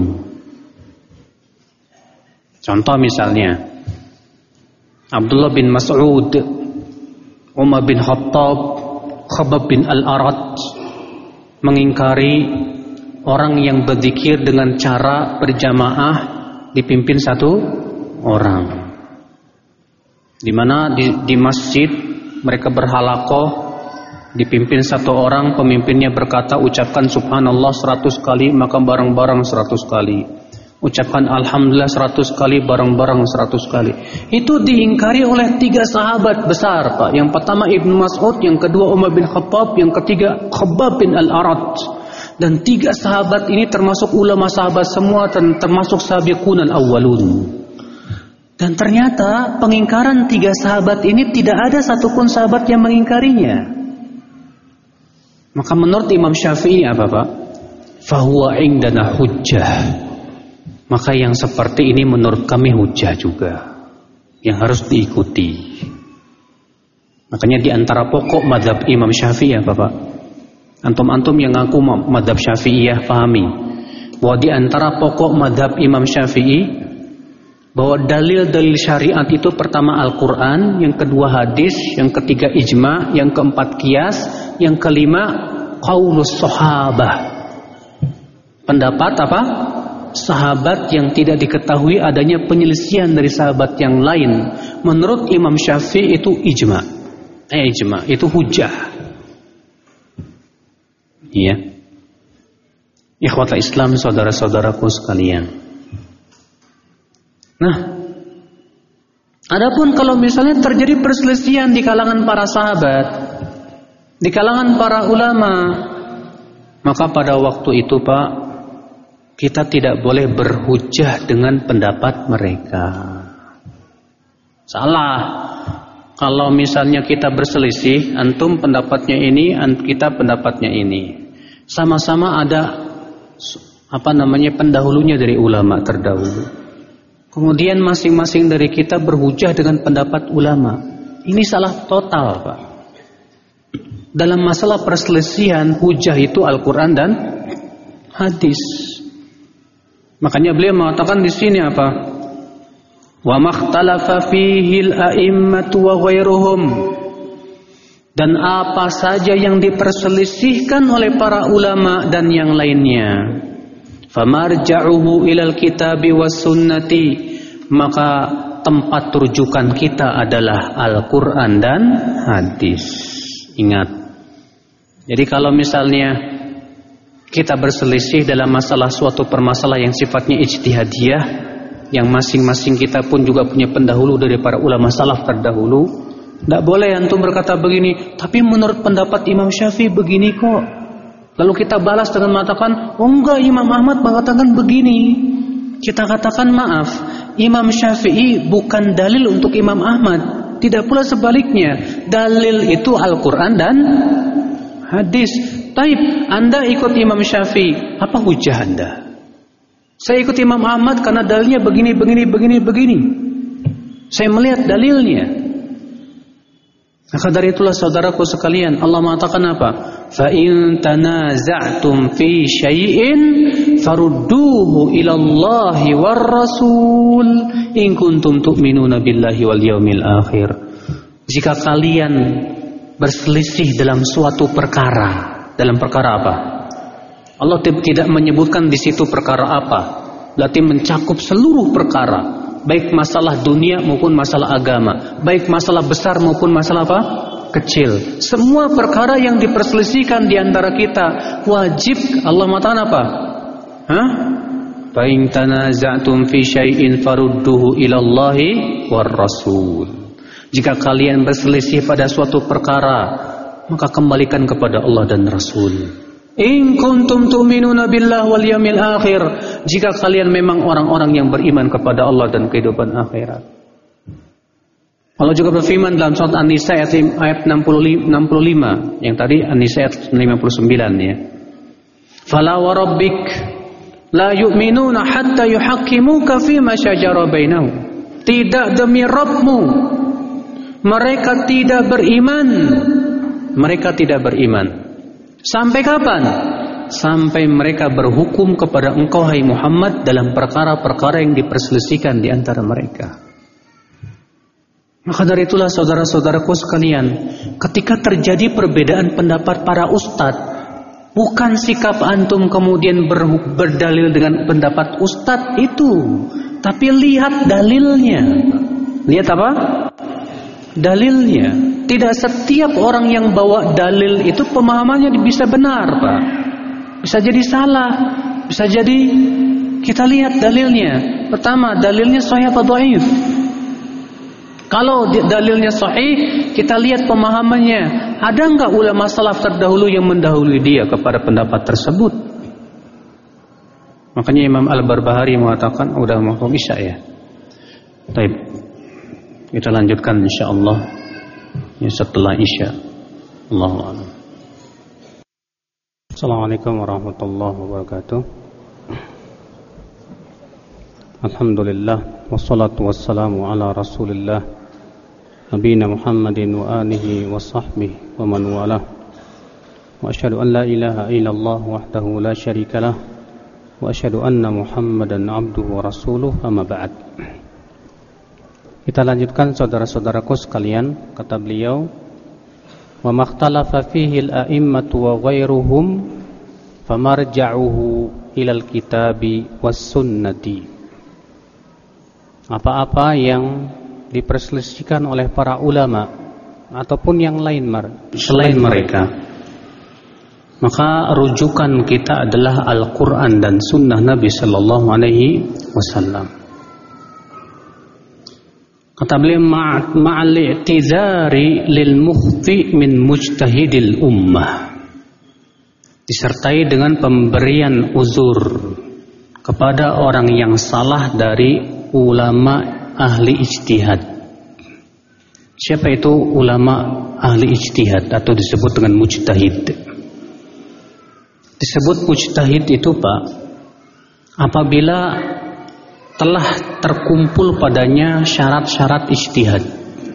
Contoh misalnya Abdullah bin Mas'ud Umar bin Khattab, Khabbab bin Al-Arat mengingkari orang yang berzikir dengan cara berjamaah dipimpin satu orang. Di mana di masjid mereka berhalaqah dipimpin satu orang, pemimpinnya berkata ucapkan subhanallah 100 kali, maka bareng-bareng 100 kali. Ucapkan alhamdulillah 100 kali, bareng-bareng 100 kali. Itu diingkari oleh 3 sahabat besar, Pak. Yang pertama Ibnu Mas'ud, yang kedua Umar bin Khattab, yang ketiga Khabbab bin Al-Arat. Dan 3 sahabat ini termasuk ulama sahabat semua, termasuk sabiqun al-awwalun. Dan ternyata pengingkaran 3 sahabat ini tidak ada satupun sahabat yang mengingkarinya. Maka menurut Imam Syafi'i apa, Pak? Fahuwa indana hujjah. Maka yang seperti ini menurut kami hujjah juga, yang harus diikuti. Makanya di antara pokok mazhab Imam Syafi'i apa, Pak? Antum-antum yang ngaku mazhab Syafi'iyah pahami bahwa di antara pokok mazhab Imam Syafi'i bahwa dalil-dalil syariat itu pertama Al-Quran, yang kedua hadis, yang ketiga ijma, yang keempat qiyas, yang kelima qaulus sahabah. Pendapat apa? Sahabat yang tidak diketahui adanya penyelisihan dari sahabat yang lain. Menurut Imam Syafi'i itu ijma. Ijma itu hujjah. Iya. Ikhwatul Islam, saudara-saudaraku sekalian. Nah, adapun kalau misalnya terjadi perselisihan di kalangan para sahabat, di kalangan para ulama, maka pada waktu itu, Pak, kita tidak boleh berhujjah dengan pendapat mereka. Salah. Kalau misalnya kita berselisih, antum pendapatnya ini, kita pendapatnya ini. Sama-sama ada pendahulunya dari ulama terdahulu. Kemudian masing-masing dari kita berhujjah dengan pendapat ulama. Ini salah total, Pak. Dalam masalah perselisihan, hujjah itu Al-Quran dan hadis. Makanya beliau mengatakan di sini apa? Wa makhtalafa fihil a'immatu wa ghairuhum. Dan apa saja yang diperselisihkan oleh para ulama dan yang lainnya. Famarja'uhu ilal kitabi was sunnati. Maka tempat rujukan kita adalah Al-Quran dan hadis. Ingat. Jadi kalau misalnya kita berselisih dalam masalah suatu permasalahan yang sifatnya ijtihadiyah, yang masing-masing kita pun juga punya pendahulu dari para ulama salaf terdahulu, tidak boleh antum berkata begini, tapi menurut pendapat Imam Syafi'i begini kok. Lalu kita balas dengan mengatakan, oh enggak, Imam Ahmad mengatakan begini. Kita katakan maaf, Imam Syafi'i bukan dalil untuk Imam Ahmad. Tidak pula sebaliknya. Dalil itu Al-Quran dan hadis. Taib, Anda ikut Imam Syafi'i, apa hujah Anda? Saya ikut Imam Ahmad karena dalilnya begini. Saya melihat dalilnya. Maka dari itulah saudaraku sekalian, Allah mengatakan apa? Fa in tanaza'tum fi syai'in farudduhu ila Allahi war Rasul in kuntum tu'minuna billahi wal yaumil akhir. Jika kalian berselisih dalam suatu perkara, dalam perkara apa? Allah tidak menyebutkan di situ perkara apa. Berarti mencakup seluruh perkara, baik masalah dunia maupun masalah agama, baik masalah besar maupun masalah apa? Kecil. Semua perkara yang diperselisihkan di antara kita wajib Allah mengatakan apa? Fa in tanaza'tum fi syai'in farudduhu ila Allahi war Rasul. Jika kalian berselisih pada suatu perkara, maka kembalikan kepada Allah dan Rasul. In kuntum tu'minuna billahi wal yaumil akhir. Jika kalian memang orang-orang yang beriman kepada Allah dan kehidupan akhirat. Allah juga berfirman dalam surat An-Nisa ayat 65, yang tadi An-Nisa ayat 59 ya. Fala wa rabbik la yu'minuna hatta yuhaqqimuka fima syajara bainahum. Tidak demi Rabbmu, mereka tidak beriman. Mereka tidak beriman. Sampai kapan? Sampai mereka berhukum kepada engkau hai Muhammad dalam perkara-perkara yang diperselisihkan di antara mereka. Maka dari itulah saudara-saudaraku sekalian, ketika terjadi perbedaan pendapat para ustadz, bukan sikap antum kemudian berdalil dengan pendapat ustadz itu, tapi lihat dalilnya. Lihat apa? Dalilnya. Tidak setiap orang yang bawa dalil itu pemahamannya bisa benar, Pak. Bisa jadi salah, bisa jadi kita lihat dalilnya. Pertama, dalilnya sahih atau dhaif. Kalau dalilnya sahih, kita lihat pemahamannya. Ada enggak ulama salaf terdahulu yang mendahului dia kepada pendapat tersebut? Makanya Imam Al-Barbahari mengatakan, udah mau isya ya. Baik. Kita lanjutkan insyaallah ya setelah isya. Allahu a'lam. Assalamualaikum warahmatullahi wabarakatuh. Alhamdulillah wassalatu wassalamu ala Rasulillah Nabiyina Muhammadin wa alihi wa sahbihi wa man walah. Wa asyhadu an la ilaha illallah wahdahu la syarika lah wa asyhadu anna Muhammadan abduhu wa rasuluh, amma ba'd. Kita lanjutkan saudara-saudaraku sekalian, kata beliau, wa makhtalafa fihi al-a'immatu wa ghairuhum famarja'uhu ilal kitabi was sunnati. Apa-apa yang diperselisihkan oleh para ulama ataupun yang lain selain mereka, maka rujukan kita adalah Al-Quran dan Sunnah Nabi Sallallahu Alaihi Wasallam. Kata beliau, ma'al i'tizari lil mukhti min mujtahidil ummah, disertai dengan pemberian uzur kepada orang yang salah dari ulama ahli ijtihad. Siapa itu ulama ahli ijtihad atau disebut dengan mujtahid? Disebut mujtahid itu, Pak, apabila telah terkumpul padanya syarat-syarat ijtihad.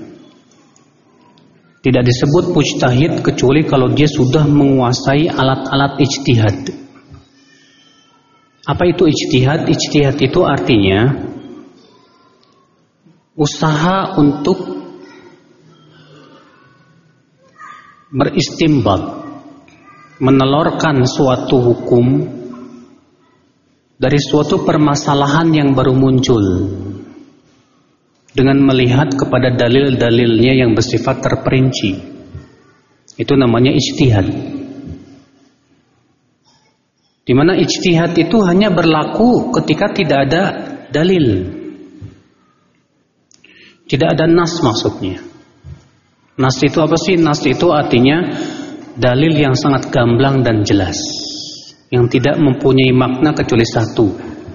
Tidak disebut mujtahid kecuali kalau dia sudah menguasai alat-alat ijtihad. Apa itu ijtihad? Ijtihad itu artinya usaha untuk beristimbat, menelurkan suatu hukum dari suatu permasalahan yang baru muncul dengan melihat kepada dalil-dalilnya yang bersifat terperinci. Itu namanya ijtihad. Di mana ijtihad itu hanya berlaku ketika tidak ada dalil. Tidak ada nas maksudnya. Nas itu apa sih? Nas itu artinya dalil yang sangat gamblang dan jelas, yang tidak mempunyai makna kecuali satu.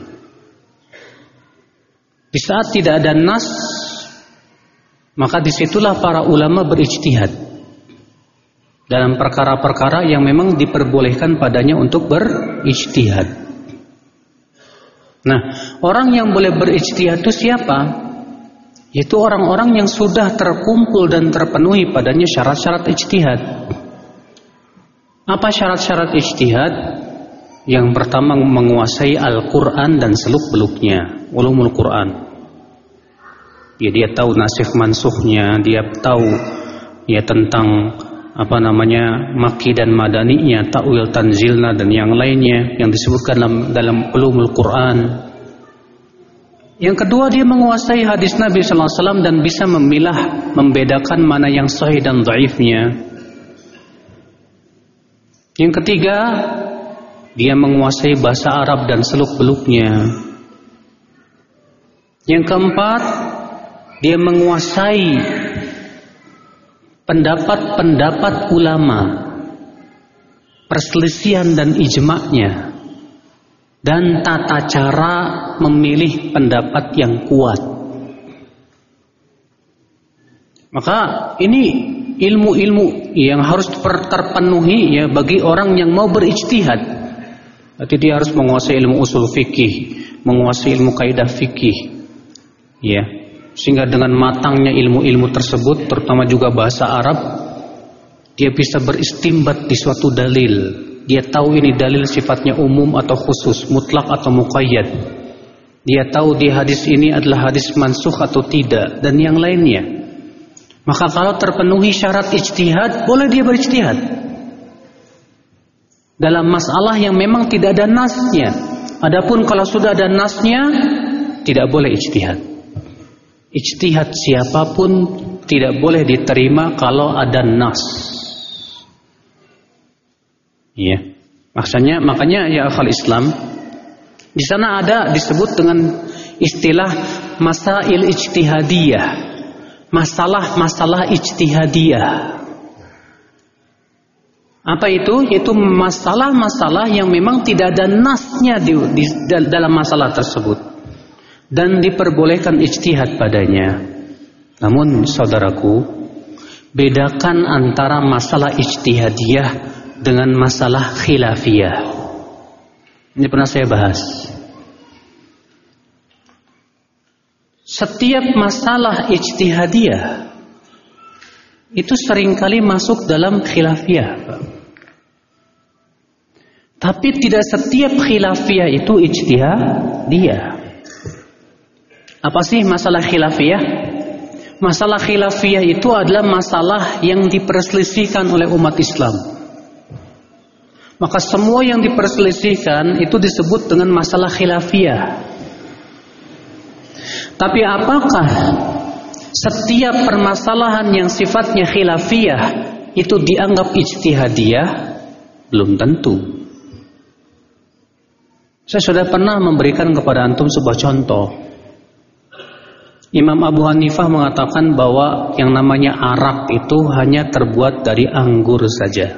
Di saat tidak ada nas, maka disitulah para ulama berijtihad dalam perkara-perkara yang memang diperbolehkan padanya untuk berijtihad. Nah, orang yang boleh berijtihad itu siapa? Yaitu orang-orang yang sudah terkumpul dan terpenuhi padanya syarat-syarat ijtihad. Apa syarat-syarat ijtihad? Yang pertama, menguasai Al-Quran dan seluk-beluknya, ulumul Quran. Ya, dia tahu nasikh mansukhnya, dia tahu ya tentang maki dan madaninya, ta'wil tanzilna dan yang lainnya yang disebutkan dalam ulumul Quran. Yang kedua, dia menguasai hadis Nabi sallallahu alaihi wasallam dan bisa memilah, membedakan mana yang sahih dan dhaifnya. Yang ketiga, dia menguasai bahasa Arab dan seluk-beluknya. Yang keempat, dia menguasai pendapat-pendapat ulama, perselisihan dan ijma'nya, dan tata cara memilih pendapat yang kuat. Maka ini ilmu-ilmu yang harus terpenuhi ya bagi orang yang mau berijtihad. Berarti dia harus menguasai ilmu usul fikih, menguasai ilmu kaidah fikih, ya, sehingga dengan matangnya ilmu-ilmu tersebut, terutama juga bahasa Arab, dia bisa beristimbat di suatu dalil. Dia tahu ini dalil sifatnya umum atau khusus, mutlak atau muqayyad. Dia tahu di hadis ini adalah hadis mansukh atau tidak, dan yang lainnya. Maka kalau terpenuhi syarat ijtihad, boleh dia berijtihad dalam masalah yang memang tidak ada nasnya. Adapun kalau sudah ada nasnya, tidak boleh ijtihad. Ijtihad siapapun tidak boleh diterima kalau ada nas. Iya. Makanya ya akhal Islam, di sana ada disebut dengan istilah masail ijtihadiyah. Masalah-masalah ijtihadiyah. Apa itu? Itu masalah-masalah yang memang tidak ada nasnya di dalam masalah tersebut dan diperbolehkan ijtihad padanya. Namun saudaraku, bedakan antara masalah ijtihadiyah dengan masalah khilafiyah. Ini pernah saya bahas. Setiap masalah ijtihadiyah itu seringkali masuk dalam khilafiyah. Tapi tidak setiap khilafiyah itu ijtihadiyah. Apa sih masalah khilafiyah? Masalah khilafiyah itu adalah masalah yang diperselisihkan oleh umat Islam. Maka semua yang diperselisihkan itu disebut dengan masalah khilafiyah. Tapi apakah setiap permasalahan yang sifatnya khilafiyah itu dianggap ijtihadiyah? Belum tentu. Saya sudah pernah memberikan kepada antum sebuah contoh. Imam Abu Hanifah mengatakan bahwa yang namanya arak itu hanya terbuat dari anggur saja.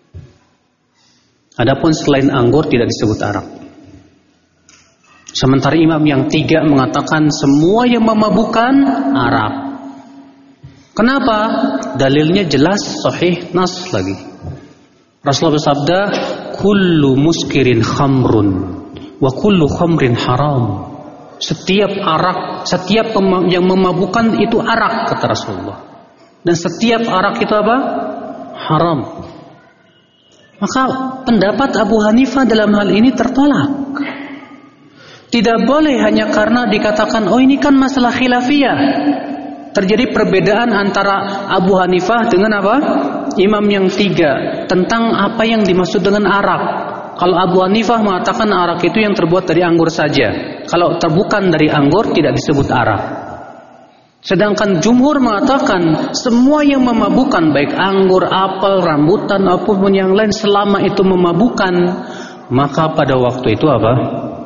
Adapun selain anggur tidak disebut arak. Sementara imam yang tiga mengatakan semua yang memabukkan arak. Kenapa? Dalilnya jelas, sahih, nas lagi. Rasulullah bersabda, kullu muskirin khamrun wa kullu khamrin haram. Setiap arak, setiap yang memabukkan itu arak, kata Rasulullah. Dan setiap arak itu apa? Haram. Maka pendapat Abu Hanifah dalam hal ini tertolak. Tidak boleh hanya karena dikatakan, oh ini kan masalah khilafiyah. Terjadi perbedaan antara Abu Hanifah dengan apa? Imam yang tiga tentang apa yang dimaksud dengan arak. Kalau Abu Hanifah mengatakan arak itu yang terbuat dari anggur saja. Kalau bukan dari anggur tidak disebut arak. Sedangkan jumhur mengatakan semua yang memabukkan, baik anggur, apel, rambutan apapun yang lain, selama itu memabukkan, maka pada waktu itu apa?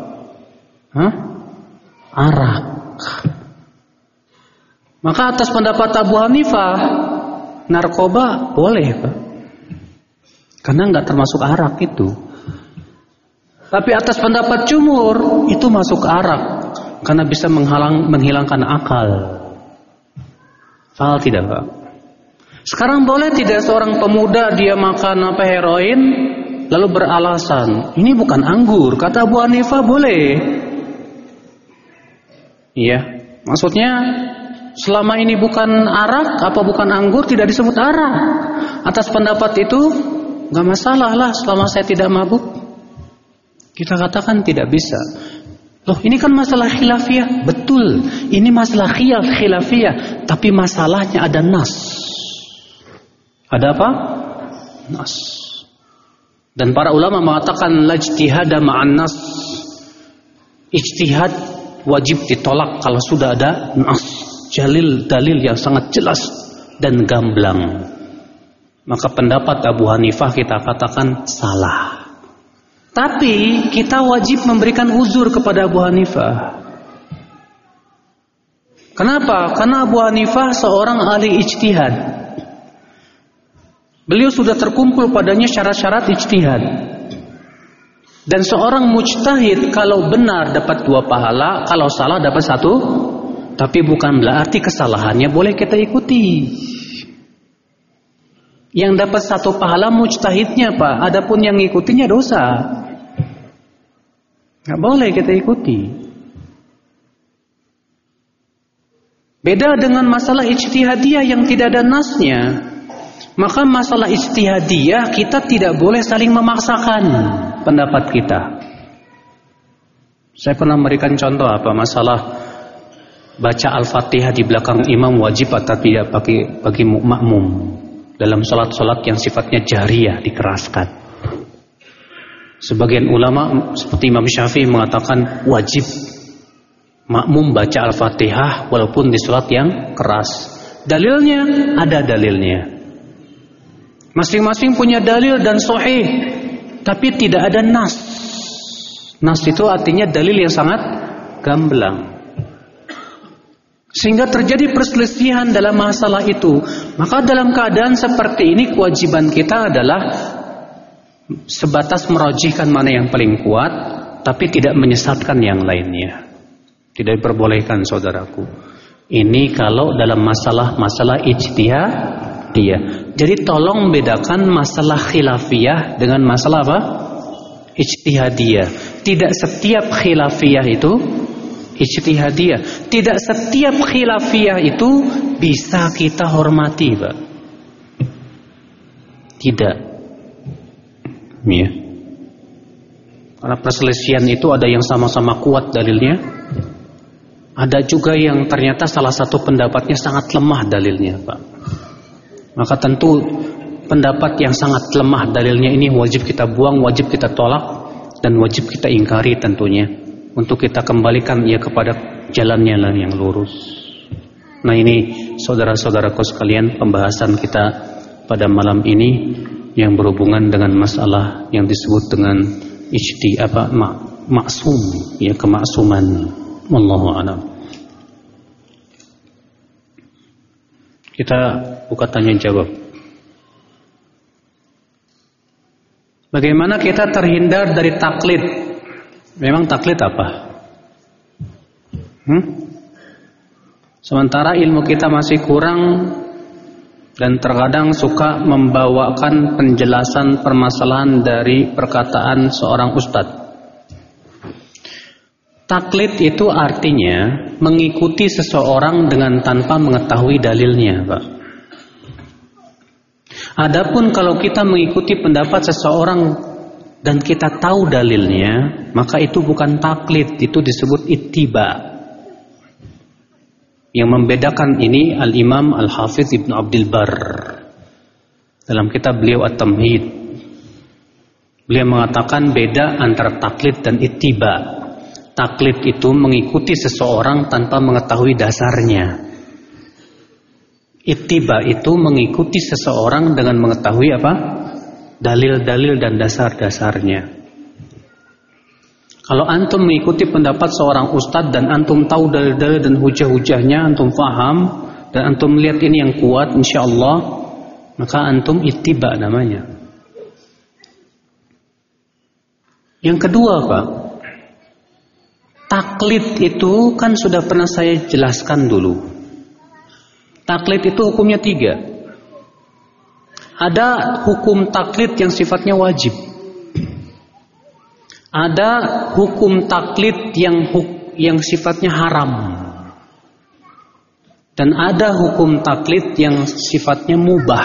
Arak. Maka atas pendapat Abu Hanifah, narkoba boleh, Pak. Karena nggak termasuk arak itu. Tapi atas pendapat jumhur itu masuk arak karena bisa menghilangkan akal. Faham tidak, Pak? Sekarang boleh tidak seorang pemuda dia makan heroin lalu beralasan ini bukan anggur, kata Abu Hanifah boleh. Iya, maksudnya selama ini bukan arak, apa bukan anggur, tidak disebut arak. Atas pendapat itu nggak masalah lah selama saya tidak mabuk. Kita katakan tidak bisa. Loh, ini kan masalah khilafiyah. Betul, ini masalah khilafiyah, tapi masalahnya ada nas. Ada apa? Nas. Dan para ulama mengatakan la ijtihada ma'an nas. Ijtihad wajib ditolak kalau sudah ada nas, dalil yang sangat jelas dan gamblang. Maka pendapat Abu Hanifah kita katakan salah. Tapi kita wajib memberikan uzur kepada Abu Hanifah. Kenapa? Karena Abu Hanifah seorang ahli ijtihad. Beliau sudah terkumpul padanya syarat-syarat ijtihad. Dan seorang mujtahid kalau benar dapat 2 pahala, kalau salah dapat 1. Tapi bukan berarti kesalahannya boleh kita ikuti. Yang dapat 1 pahala mujtahidnya, Pak. Adapun yang ngikutinya dosa. Nggak boleh kita ikuti. Beda dengan masalah ijtihadiyah yang tidak ada nasnya. Maka masalah ijtihadiyah kita tidak boleh saling memaksakan pendapat kita. Saya pernah memberikan contoh apa? Masalah baca Al-Fatihah di belakang imam wajib atau tidak bagi makmum dalam sholat-sholat yang sifatnya jariyah, dikeraskan. Sebagian ulama seperti Imam Syafi'i mengatakan wajib makmum baca Al-Fatihah walaupun di sholat yang keras. Dalilnya ada dalilnya. Masing-masing punya dalil dan sahih, tapi tidak ada nas. Nas itu artinya dalil yang sangat gamblang. Sehingga terjadi perselisihan dalam masalah itu. Maka dalam keadaan seperti ini kewajiban kita adalah sebatas merajihkan mana yang paling kuat, tapi tidak menyesatkan yang lainnya. Tidak diperbolehkan, saudaraku. Ini kalau dalam masalah ijtihadiyah. Jadi tolong bedakan masalah khilafiyah dengan masalah apa? Ijtihadiyah. Tidak setiap khilafiyah itu ijtihadiyah. Tidak setiap khilafiyah itu bisa kita hormati, Pak. Tidak. Ya. Karena perselisihan itu ada yang sama-sama kuat dalilnya, ada juga yang ternyata salah satu pendapatnya sangat lemah dalilnya, Pak. Maka tentu pendapat yang sangat lemah dalilnya ini wajib kita buang, wajib kita tolak, dan wajib kita ingkari tentunya, untuk kita kembalikan ia kepada jalannya yang lurus. Nah, ini saudara-saudaraku sekalian, pembahasan kita pada malam ini yang berhubungan dengan masalah yang disebut dengan maksum, ya, kemaksuman. Wallahu a'lam. Kita buka tanya jawab. Bagaimana kita terhindar dari taklid? Memang taklid apa? Sementara ilmu kita masih kurang dan terkadang suka membawakan penjelasan permasalahan dari perkataan seorang ustadz. Taklid itu artinya mengikuti seseorang dengan tanpa mengetahui dalilnya, Pak. Adapun kalau kita mengikuti pendapat seseorang dan kita tahu dalilnya, maka itu bukan taklid, itu disebut ittiba. Yang membedakan ini Al-Imam Al-Hafidh Ibnu Abdul Barr dalam kitab beliau At-Tamhid. Beliau mengatakan beda antara taklid dan ittiba. Taklid itu mengikuti seseorang tanpa mengetahui dasarnya. Ittiba itu mengikuti seseorang dengan mengetahui apa? Dalil-dalil dan dasar-dasarnya. Kalau antum mengikuti pendapat seorang ustadz dan antum tahu dalil-dalil dan hujah-hujahnya, antum faham dan antum melihat ini yang kuat, insyaallah, maka antum ittiba namanya. Yang kedua, Pak, taklid itu kan sudah pernah saya jelaskan dulu. Taklid itu hukumnya 3. Ada hukum taklid yang sifatnya wajib. Ada hukum taklid yang sifatnya haram. Dan ada hukum taklid yang sifatnya mubah.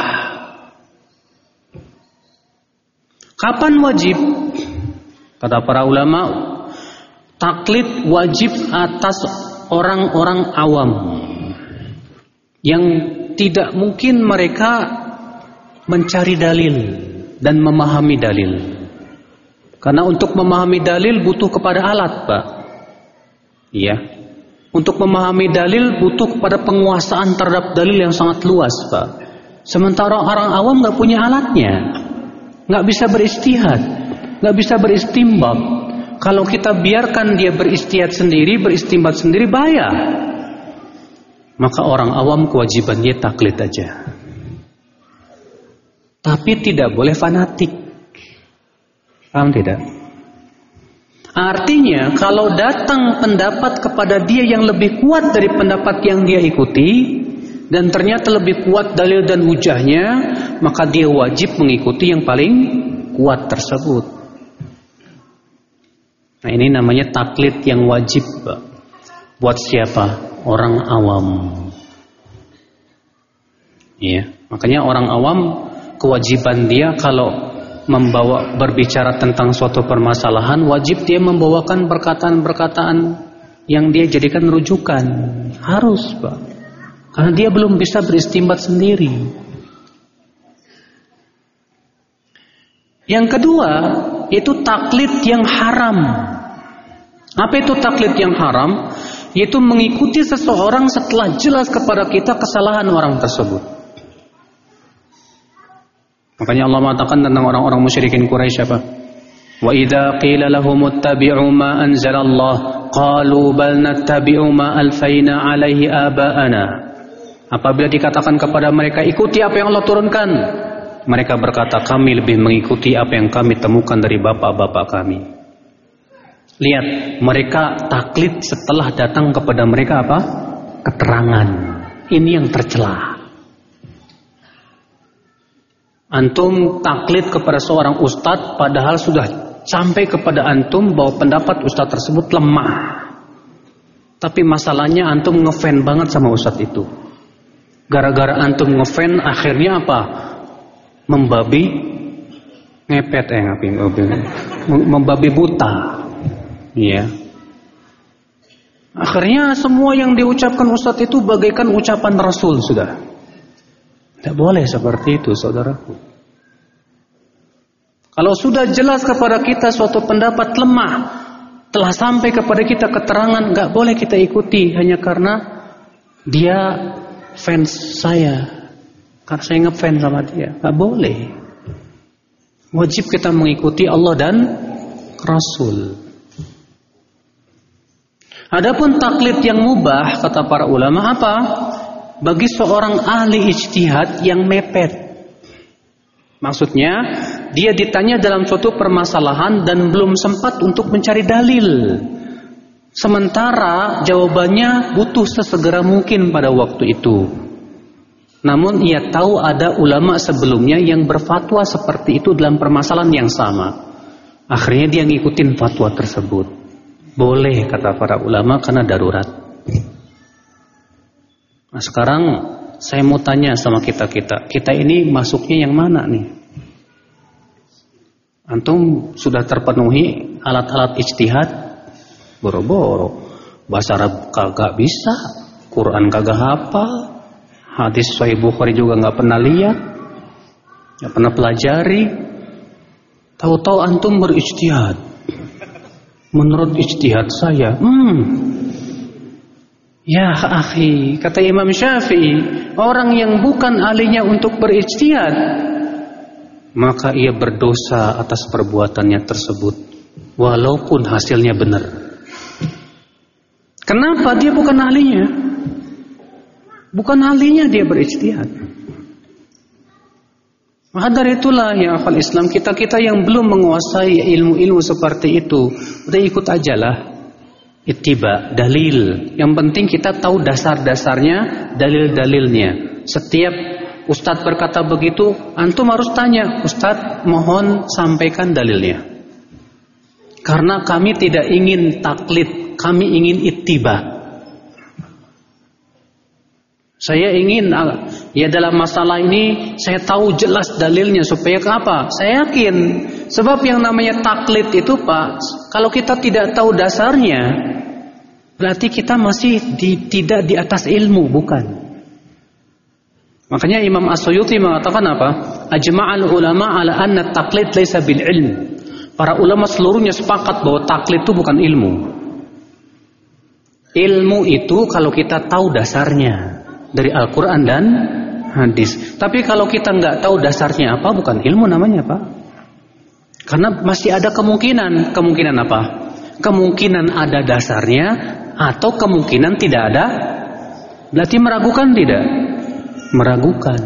Kapan wajib? Kata para ulama, taklid wajib atas orang-orang awam yang tidak mungkin mereka mencari dalil dan memahami dalil. Karena untuk memahami dalil butuh kepada alat, Pak. Iya. Untuk memahami dalil butuh kepada penguasaan terhadap dalil yang sangat luas, Pak. Sementara orang awam nggak punya alatnya, nggak bisa beristihad, nggak bisa beristimbat. Kalau kita biarkan dia beristihad sendiri, beristimbat sendiri, bahaya. Maka orang awam kewajibannya taklid aja. Tapi tidak boleh fanatik. Paham tidak? Artinya kalau datang pendapat kepada dia yang lebih kuat dari pendapat yang dia ikuti, dan ternyata lebih kuat dalil dan hujahnya, maka dia wajib mengikuti yang paling kuat tersebut. Nah, ini namanya taklid yang wajib, Pak. Buat siapa? Orang awam. Ya, makanya orang awam kewajiban dia kalau berbicara tentang suatu permasalahan, wajib dia membawakan perkataan-perkataan yang dia jadikan rujukan. Harus, Pak. Karena dia belum bisa beristinbat sendiri. Yang kedua, itu taklid yang haram. Apa itu taklid yang haram? Yaitu mengikuti seseorang setelah jelas kepada kita kesalahan orang tersebut. Makanya Allah mengatakan tentang orang-orang musyrikin Quraisy apa? Wa idza qila lahum ittabi'u ma anzalallah qalu bal nattabi'u ma alfaina 'alaihi aba'ana. Apabila dikatakan kepada mereka ikuti apa yang Allah turunkan, mereka berkata kami lebih mengikuti apa yang kami temukan dari bapak-bapak kami. Lihat, mereka taklid setelah datang kepada mereka apa? Keterangan. Ini yang tercela. Antum taklid kepada seorang ustadz padahal sudah sampai kepada antum bahwa pendapat ustadz tersebut lemah. Tapi masalahnya antum ngefan banget sama ustadz itu. Gara-gara antum ngefan akhirnya apa? Membabi ngepet membabi buta. Iya. Akhirnya semua yang diucapkan ustadz itu bagaikan ucapan Rasul sudah. Tidak boleh seperti itu, saudaraku. Kalau sudah jelas kepada kita suatu pendapat lemah, telah sampai kepada kita keterangan, nggak boleh kita ikuti hanya karena dia fans saya, karena saya ngefans sama dia. Nggak boleh. Wajib kita mengikuti Allah dan Rasul. Adapun taklid yang mubah, kata para ulama apa? Bagi seorang ahli ijtihad yang mepet. Maksudnya, dia ditanya dalam suatu permasalahan dan belum sempat untuk mencari dalil. Sementara jawabannya butuh sesegera mungkin pada waktu itu. Namun ia tahu ada ulama sebelumnya yang berfatwa seperti itu dalam permasalahan yang sama. Akhirnya dia ngikutin fatwa tersebut. Boleh, kata para ulama, karena darurat. Nah sekarang saya mau tanya sama kita ini masuknya yang mana nih? Antum sudah terpenuhi alat-alat ijtihad? Boro-boro bahasa Arab kagak bisa, Quran kagak hafal, hadis Sahih Bukhari juga nggak pernah lihat, nggak pernah pelajari. Tahu-tahu antum berijtihad. Menurut ijtihad saya, ya akhi, kata Imam Syafi'i, orang yang bukan ahlinya untuk berijtihad, maka ia berdosa atas perbuatannya tersebut, walaupun hasilnya benar. Kenapa? Dia bukan ahlinya. Bukan ahlinya dia berijtihad. Maka dari itulah ya akhwal Islam, kita yang belum menguasai ilmu-ilmu seperti itu, udah ikut ajalah. Ittiba, dalil. Yang penting kita tahu dasar-dasarnya, dalil-dalilnya. Setiap ustadz berkata begitu, antum harus tanya, ustadz mohon sampaikan dalilnya. Karena kami tidak ingin taklid, kami ingin ittiba. Saya ingin, ya dalam masalah ini saya tahu jelas dalilnya supaya apa? Saya yakin, sebab yang namanya taklid itu Pak, kalau kita tidak tahu dasarnya, berarti kita masih tidak di atas ilmu, bukan? Makanya Imam As-Suyuti mengatakan apa? Ajma'al ulama ala anna taklid laisa bil ilm. Para ulama seluruhnya sepakat bahwa taklid itu bukan ilmu. Ilmu itu kalau kita tahu dasarnya dari Al-Quran dan hadis. Tapi kalau kita nggak tahu dasarnya apa, bukan ilmu namanya Pak. Karena masih ada kemungkinan. Kemungkinan apa? Kemungkinan ada dasarnya atau kemungkinan tidak ada. Berarti meragukan tidak? Meragukan.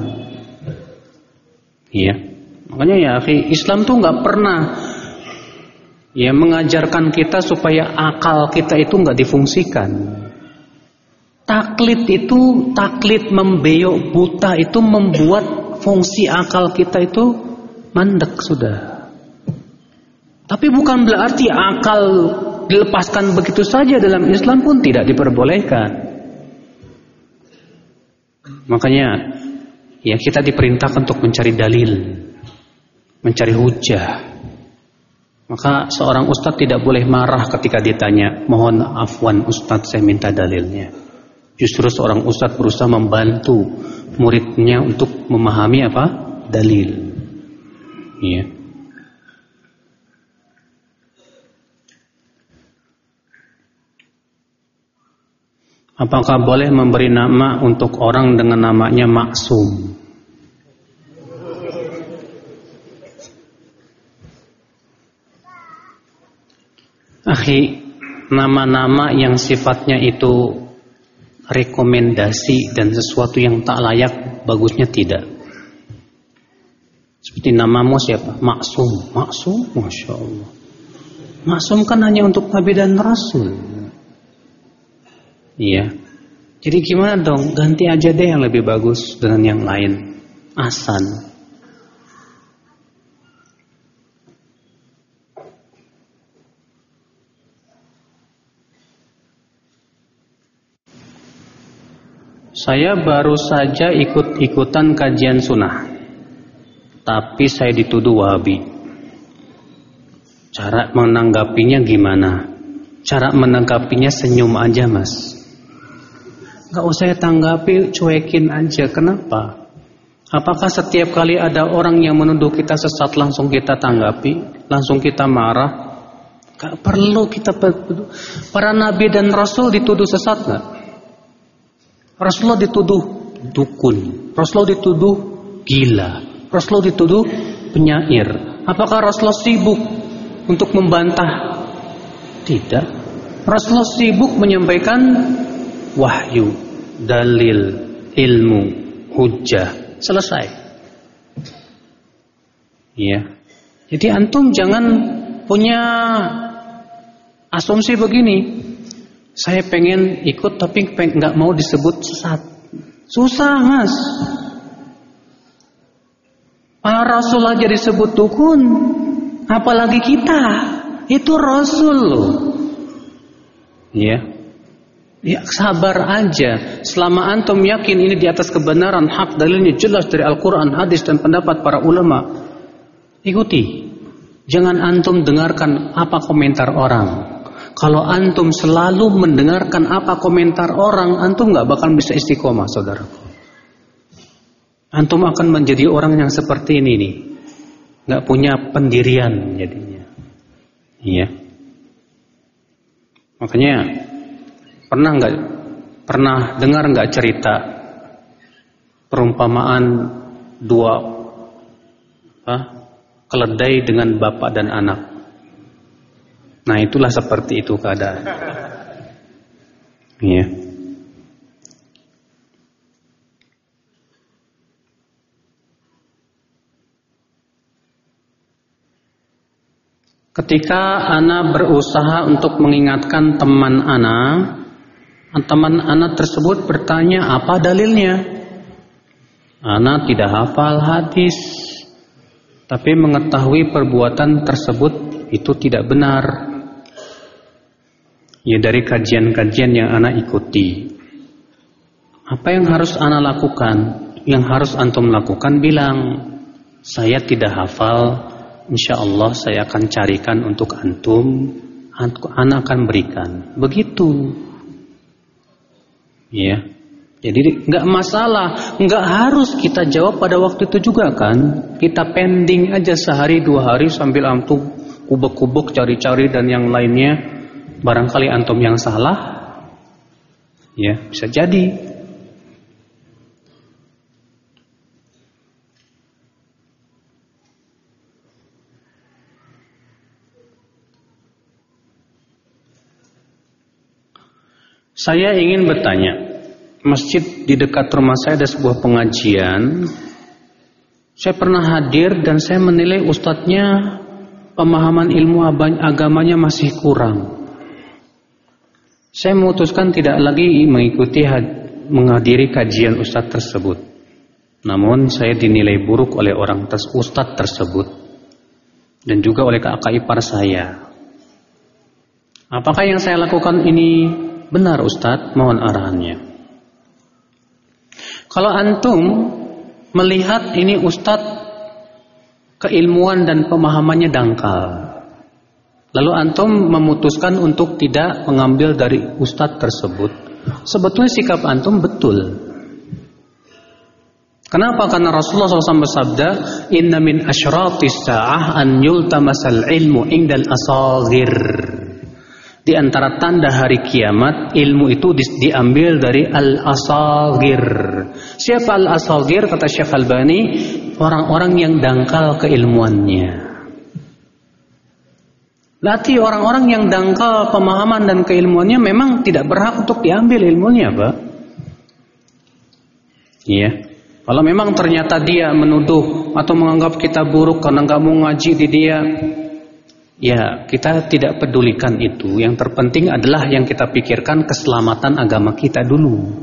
Iya. Makanya ya Islam tuh nggak pernah ya mengajarkan kita supaya akal kita itu nggak difungsikan. Taklid itu, taklid membeyok buta itu membuat fungsi akal kita itu mandek sudah. Tapi bukan berarti akal dilepaskan begitu saja, dalam Islam pun tidak diperbolehkan. Makanya ya kita diperintahkan untuk mencari dalil, mencari hujah. Maka seorang ustadz tidak boleh marah ketika ditanya, mohon afwan ustadz, saya minta dalilnya. Justru seorang ustadz berusaha membantu muridnya untuk memahami apa? Dalil. Ya. Apakah boleh memberi nama untuk orang dengan namanya Maksum? Akhi, nama-nama yang sifatnya itu rekomendasi dan sesuatu yang tak layak, bagusnya tidak. Seperti namamu siapa? Maksum. Maksum, Masya Allah. Maksum kan hanya untuk Nabi dan Rasul. Iya. Jadi gimana dong? Ganti aja deh yang lebih bagus dengan yang lain. Ahsan. Saya baru saja ikut-ikutan kajian sunnah, tapi saya dituduh Wahabi. Cara menanggapinya gimana? Cara menanggapinya senyum aja, Mas. Gak usah tanggapi, cuekin aja. Kenapa? Apakah setiap kali ada orang yang menuduh kita sesat langsung kita tanggapi, langsung kita marah? Gak perlu kita. Para nabi dan rasul dituduh sesat gak? Rasulullah dituduh dukun, Rasulullah dituduh gila, Rasulullah dituduh penyair. Apakah Rasulullah sibuk untuk membantah? Tidak. Rasulullah sibuk menyampaikan wahyu, dalil, ilmu, hujjah. Selesai. Ya. Jadi antum jangan punya asumsi begini. Saya pengen ikut tapi nggak mau disebut sesat. Susah, Mas. Para Rasul aja disebut dukun, apalagi kita. Itu Rasul loh. Ya. Ya, sabar aja. Selama antum yakin ini di atas kebenaran, hak, dalilnya jelas dari Al-Quran, hadis dan pendapat para ulama, ikuti. Jangan antum dengarkan apa komentar orang. Kalau antum selalu mendengarkan apa komentar orang, antum gak bakal bisa istiqomah, saudara. Antum akan menjadi orang yang seperti ini nih, gak punya pendirian jadinya. Iya. Makanya pernah dengar nggak cerita perumpamaan dua keledai dengan bapak dan anak? Nah, itulah seperti itu keadaan. Iya. Ketika ana berusaha untuk mengingatkan teman ana tersebut bertanya apa dalilnya. Ana tidak hafal hadis, tapi mengetahui perbuatan tersebut itu tidak benar. Ya, dari kajian-kajian yang ana ikuti. Apa yang harus ana lakukan? Yang harus antum lakukan, bilang, saya tidak hafal, insya Allah saya akan carikan untuk antum, ana akan berikan. Begitu. Ya. Jadi nggak masalah, nggak harus kita jawab pada waktu itu juga kan. Kita pending aja sehari 2 hari sambil antum kubek-kubek cari-cari dan yang lainnya. Barangkali antum yang salah, ya bisa jadi. Saya ingin bertanya, masjid di dekat rumah saya ada sebuah pengajian. Saya pernah hadir dan saya menilai ustadznya pemahaman ilmu agamanya masih kurang. Saya memutuskan tidak lagi menghadiri kajian ustadz tersebut. Namun saya dinilai buruk oleh ustadz tersebut dan juga oleh kakak ipar saya. Apakah yang saya lakukan ini benar, ustadz? Mohon arahannya. Kalau antum melihat ini ustadz keilmuan dan pemahamannya dangkal, Lalu antum memutuskan untuk tidak mengambil dari ustadz tersebut. Sebetulnya sikap antum betul. Kenapa? Karena Rasulullah SAW bersabda, "Inna min asyratis sa'ah an yultamasal ilmu indal asaghir." Di antara tanda hari kiamat, ilmu itu diambil dari al-asaghir. Siapa al-asaghir? Kata Syekh Albani, orang-orang yang dangkal keilmuannya. Berarti orang-orang yang dangkal pemahaman dan keilmuannya memang tidak berhak untuk diambil ilmunya, Pak. Iya. Kalau memang ternyata dia menuduh atau menganggap kita buruk karena nggak mau ngaji di dia, ya kita tidak pedulikan itu. Yang terpenting adalah yang kita pikirkan keselamatan agama kita dulu.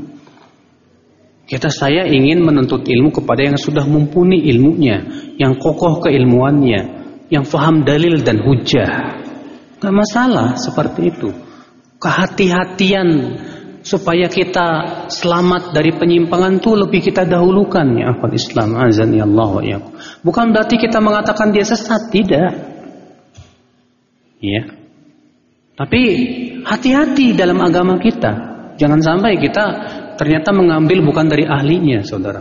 Saya ingin menuntut ilmu kepada yang sudah mumpuni ilmunya, yang kokoh keilmuannya, yang faham dalil dan hujah. Gak masalah seperti itu. Kehati-hatian supaya kita selamat dari penyimpangan itu lebih kita dahulukan, ya akhwat Islam, azani Allah wa iyyakum. Bukan berarti kita mengatakan dia sesat, tidak. Ya. Tapi hati-hati dalam agama kita. Jangan sampai kita ternyata mengambil bukan dari ahlinya, saudara.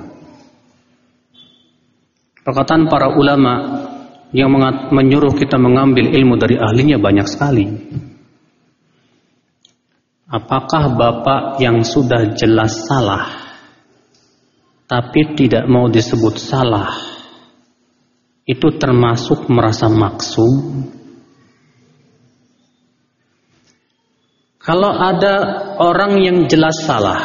Perkataan para ulama yang menyuruh kita mengambil ilmu dari ahlinya banyak sekali. Apakah bapak yang sudah jelas salah tapi tidak mau disebut salah itu termasuk merasa maksum? Kalau ada orang yang jelas salah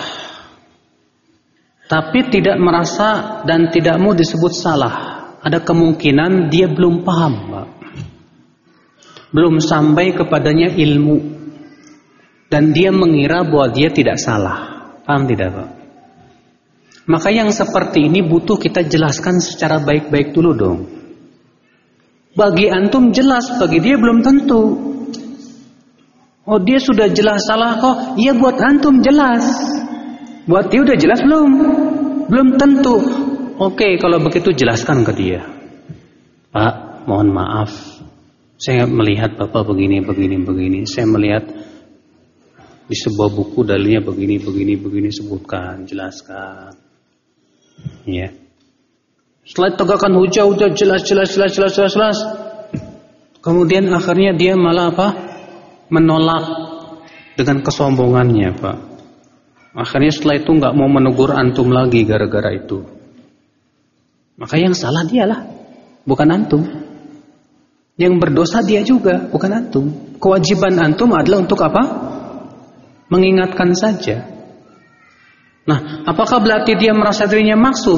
tapi tidak merasa dan tidak mau disebut salah, ada kemungkinan dia belum paham, Pak. Belum sampai kepadanya ilmu. Dan dia mengira bahwa dia tidak salah. Paham tidak, Pak? Maka yang seperti ini butuh kita jelaskan secara baik-baik dulu dong. Bagi antum jelas, bagi dia belum tentu. Oh, dia sudah jelas salah kok. Iya, buat antum jelas. Buat dia udah jelas belum? Belum tentu. Oke, kalau begitu jelaskan ke dia. Pak, mohon maaf. Saya melihat Bapak begini. Saya melihat di sebuah buku dalilnya begini, sebutkan, jelaskan. Ya. Setelah tegakkan hujah jelas. Kemudian akhirnya dia malah apa? Menolak dengan kesombongannya, Pak. Akhirnya setelah itu nggak mau menegur antum lagi gara-gara itu. Maka yang salah dialah, bukan antum. Yang berdosa dia juga, bukan antum. Kewajiban antum adalah untuk apa? Mengingatkan saja. Nah, apakah berarti dia merasa dirinya maksum?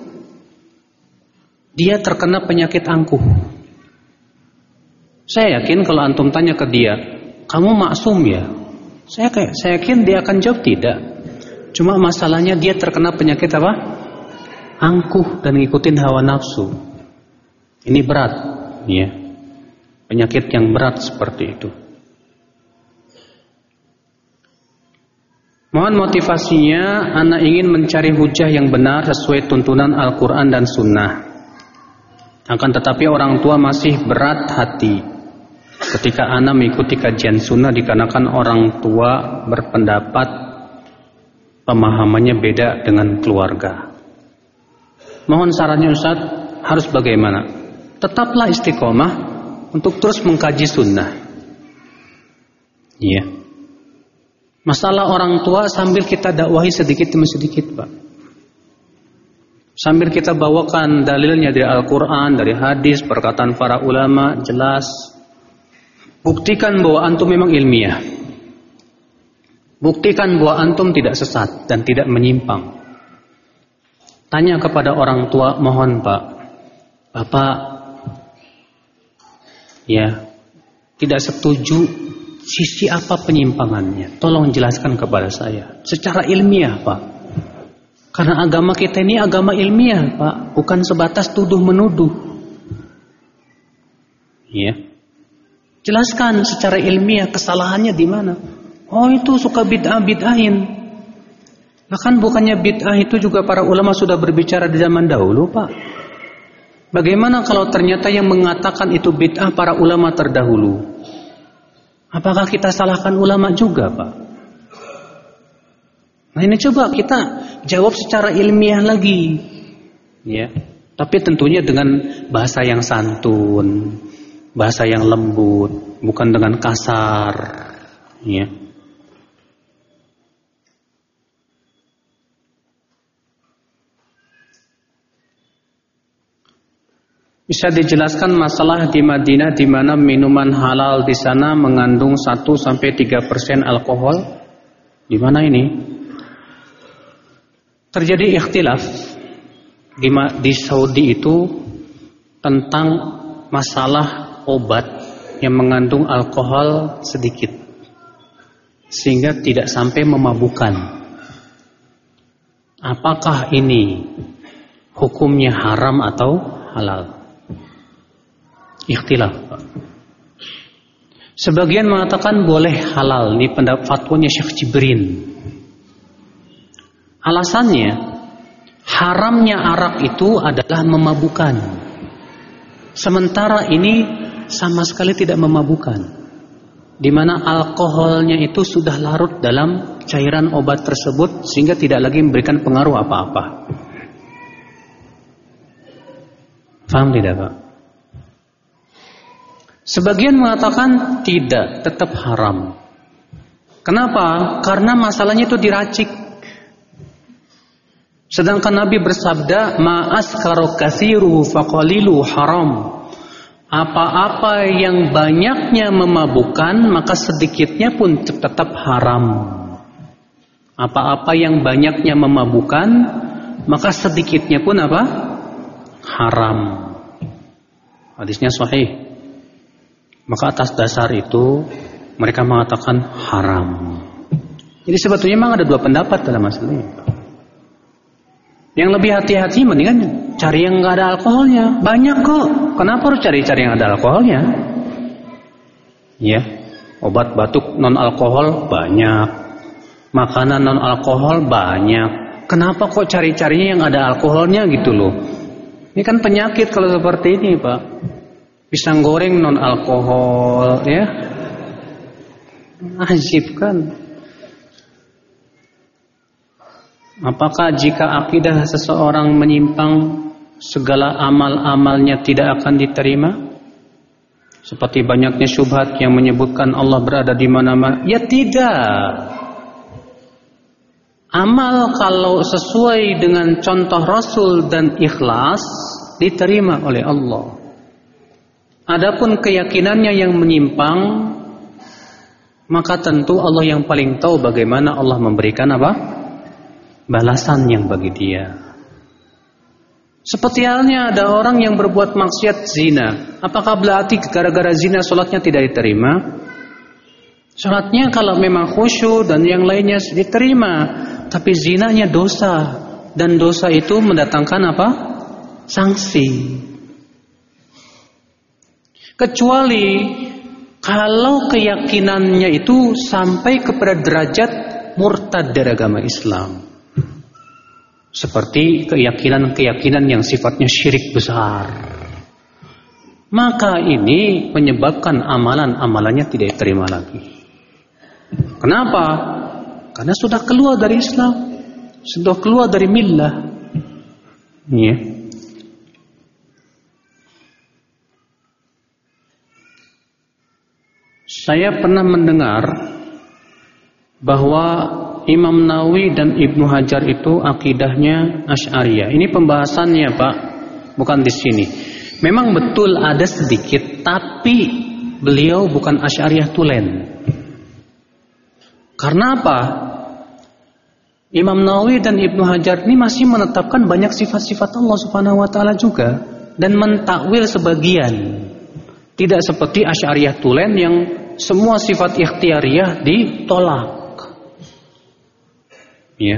Dia terkena penyakit angkuh. Saya yakin kalau antum tanya ke dia, kamu maksum ya? Saya yakin dia akan jawab tidak. Cuma masalahnya dia terkena penyakit apa? Angkuh dan ngikutin hawa nafsu. Ini berat, ya. Penyakit yang berat seperti itu. Mohon motivasinya, anak ingin mencari hujah yang benar sesuai tuntunan Al-Quran dan Sunnah. Akan tetapi orang tua masih berat hati ketika anak mengikuti kajian Sunnah dikarenakan orang tua berpendapat pemahamannya beda dengan keluarga. Mohon sarannya Ustaz, harus bagaimana? Tetaplah istiqomah untuk terus mengkaji sunnah. Iya. Masalah orang tua sambil kita dakwahi sedikit demi sedikit, Pak. Sambil kita bawakan dalilnya dari Al-Quran, dari hadis, perkataan para ulama, jelas. Buktikan bahwa antum memang ilmiah. Buktikan bahwa antum tidak sesat dan tidak menyimpang. Tanya kepada orang tua, mohon Pak, Bapak ya tidak setuju sisi apa penyimpangannya. Tolong jelaskan kepada saya secara ilmiah, Pak. Karena agama kita ini agama ilmiah, Pak, bukan sebatas tuduh menuduh. Ya. Jelaskan secara ilmiah kesalahannya di mana. Oh, itu suka bid'ahin. Bahkan bukannya bid'ah itu juga para ulama sudah berbicara di zaman dahulu, Pak. Bagaimana kalau ternyata yang mengatakan itu bid'ah para ulama terdahulu? Apakah kita salahkan ulama juga, Pak? Nah, ini coba kita jawab secara ilmiah lagi. Ya. Tapi tentunya dengan bahasa yang santun, bahasa yang lembut, bukan dengan kasar, ya. Bisa dijelaskan masalah di Madinah di mana minuman halal di sana mengandung 1-3% alkohol? Di mana ini? Terjadi ikhtilaf di Saudi itu tentang masalah obat yang mengandung alkohol sedikit sehingga tidak sampai memabukkan. Apakah ini hukumnya haram atau halal? Ikhtilaf. Sebagian mengatakan boleh halal. Ini pendapat fatwanya Syekh Jibrin. Alasannya, haramnya arak itu adalah memabukkan. Sementara ini sama sekali tidak memabukkan. Di mana alkoholnya itu sudah larut dalam cairan obat tersebut sehingga tidak lagi memberikan pengaruh apa-apa. Faham tidak, Pak? Sebagian mengatakan tidak, tetap haram. Kenapa? Karena masalahnya itu diracik. Sedangkan Nabi bersabda, "Ma'askara katsiruhu faqalilu haram." Apa-apa yang banyaknya memabukkan, maka sedikitnya pun tetap haram. Apa-apa yang banyaknya memabukkan, maka sedikitnya pun apa? Haram. Hadisnya sahih. Maka atas dasar itu mereka mengatakan haram. Jadi sebetulnya memang ada dua pendapat dalam masalah ini. Yang lebih hati-hati mendingan cari yang nggak ada alkoholnya. Banyak kok. Kenapa harus cari-cari yang ada alkoholnya? Ya, obat batuk non alkohol banyak, makanan non alkohol banyak. Kenapa kok cari-carinya yang ada alkoholnya gitu loh? Ini kan penyakit kalau seperti ini, Pak. Pisang goreng non alkohol, ya. Ajib kan? Apakah jika akidah seseorang menyimpang, segala amal-amalnya tidak akan diterima? Seperti banyaknya syubhat yang menyebutkan Allah berada di mana-mana. Ya tidak. Amal kalau sesuai dengan contoh Rasul dan ikhlas diterima oleh Allah. Adapun keyakinannya yang menyimpang, maka tentu Allah yang paling tahu bagaimana Allah memberikan apa? Balasan yang bagi dia. Seperti halnya ada orang yang berbuat maksiat zina. Apakah berarti gara-gara zina sholatnya tidak diterima? Sholatnya kalau memang khusyuk dan yang lainnya diterima. Tapi zinanya dosa. Dan dosa itu mendatangkan apa? Sanksi. Kecuali kalau keyakinannya itu sampai kepada derajat murtad dari agama Islam. Seperti keyakinan-keyakinan yang sifatnya syirik besar. Maka ini menyebabkan amalan-amalannya tidak diterima lagi. Kenapa? Karena sudah keluar dari Islam. Sudah keluar dari millah. Ya. Saya pernah mendengar bahwa Imam Nawawi dan Ibnu Hajar itu akidahnya Asy'ariyah. Ini pembahasannya, Pak, bukan di sini. Memang betul ada sedikit, tapi beliau bukan Asy'ariyah tulen. Karena apa? Imam Nawawi dan Ibnu Hajar ini masih menetapkan banyak sifat-sifat Allah Subhanahu wa taala juga dan mentakwil sebagian. Tidak seperti Asy'ariyah tulen yang semua sifat ikhtiariyah ditolak. Ya.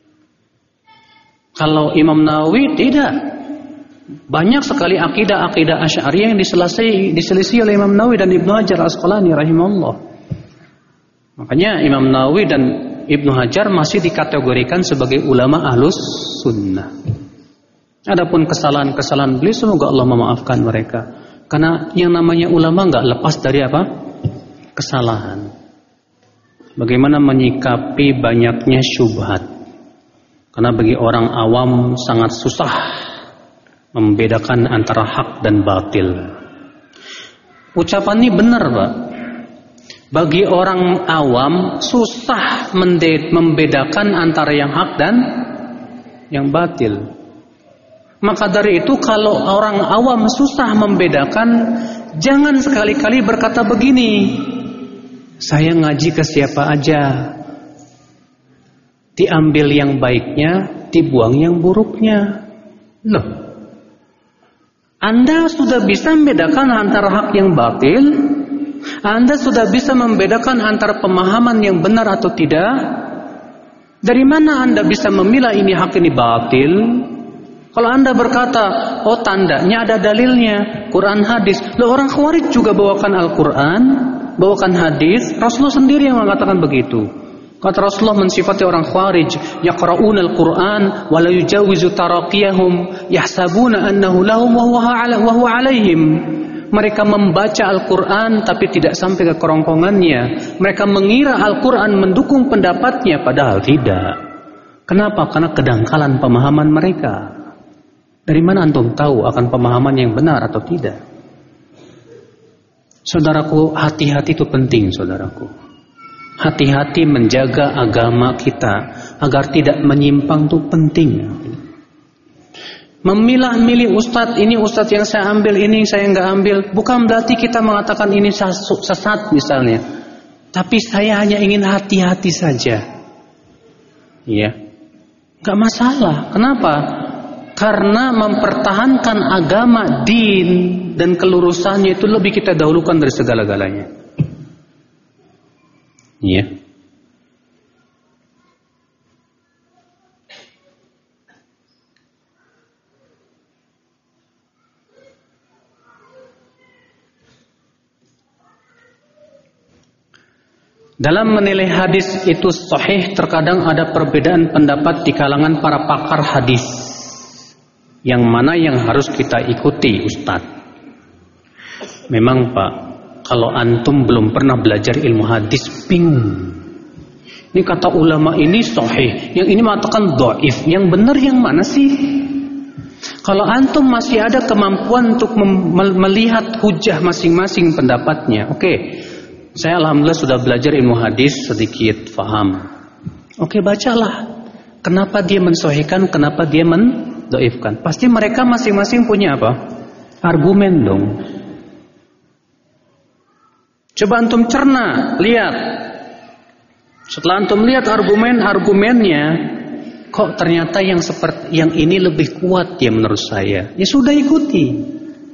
Kalau Imam Nawawi tidak. Banyak sekali akidah-akidah Asy'ariyah yang diselisih oleh Imam Nawawi dan Ibnu Hajar Al-Asqalani rahimahullah. Makanya Imam Nawawi dan Ibnu Hajar masih dikategorikan sebagai ulama ahlus sunnah. Adapun kesalahan-kesalahan beliau, semoga Allah memaafkan mereka. Karena yang namanya ulama enggak lepas dari apa? kesalahan. Bagaimana menyikapi banyaknya syubhat. Karena bagi orang awam sangat susah membedakan antara hak dan batil. Ucapan ini benar, Pak. Bagi orang awam susah membedakan antara yang hak dan yang batil. Maka dari itu kalau orang awam susah membedakan, jangan sekali-kali berkata begini, saya ngaji ke siapa aja, diambil yang baiknya, dibuang yang buruknya. Loh, Anda sudah bisa membedakan antara hak yang batil, Anda sudah bisa membedakan antara pemahaman yang benar atau tidak. Dari mana Anda bisa memilah ini hak ini batil? Kalau Anda berkata, oh tandanya ada dalilnya, Quran hadis. Loh, orang Khawarij juga bawakan Al-Quran, bawakan hadis. Rasulullah sendiri yang mengatakan begitu. Kata Rasulullah mensifati orang Khawarij, yaqra'una al-Quran wa la yujawizu taraqiyahum yahsabuna annahu lahum wa huwa alaihim. Mereka membaca Al-Quran tapi tidak sampai ke kerongkongannya. Mereka mengira Al-Quran mendukung pendapatnya, padahal tidak. Kenapa? Karena kedangkalan pemahaman mereka. Dari mana antum tahu akan pemahaman yang benar atau tidak? Saudaraku, hati-hati itu penting, saudaraku. Hati-hati menjaga agama kita agar tidak menyimpang itu penting. Memilah-milih ustadz, ini ustadz yang saya ambil, ini saya nggak ambil, bukan berarti kita mengatakan ini sesat misalnya. Tapi saya hanya ingin hati-hati saja. Ya, nggak masalah. Kenapa? Karena mempertahankan agama, din dan kelurusannya itu lebih kita dahulukan dari segala-galanya. Ya. Dalam menilai hadis itu sahih, terkadang ada perbedaan pendapat di kalangan para pakar hadis. Yang mana yang harus kita ikuti, Ustadz? Memang Pak, kalau antum belum pernah belajar ilmu hadis, bingung. Ini kata ulama ini sahih, yang ini mengatakan dhaif. Yang benar yang mana sih? Kalau antum masih ada kemampuan untuk melihat hujah masing-masing pendapatnya, oke. Saya alhamdulillah sudah belajar ilmu hadis sedikit faham. Oke, bacalah. Kenapa dia mensahihkan, kenapa dia mendhaifkan? Pasti mereka masing-masing punya apa? Argumen dong. Coba antum cerna, lihat. Setelah antum lihat argumennya, kok ternyata yang ini lebih kuat ya menurut saya. Ya sudah, ikuti.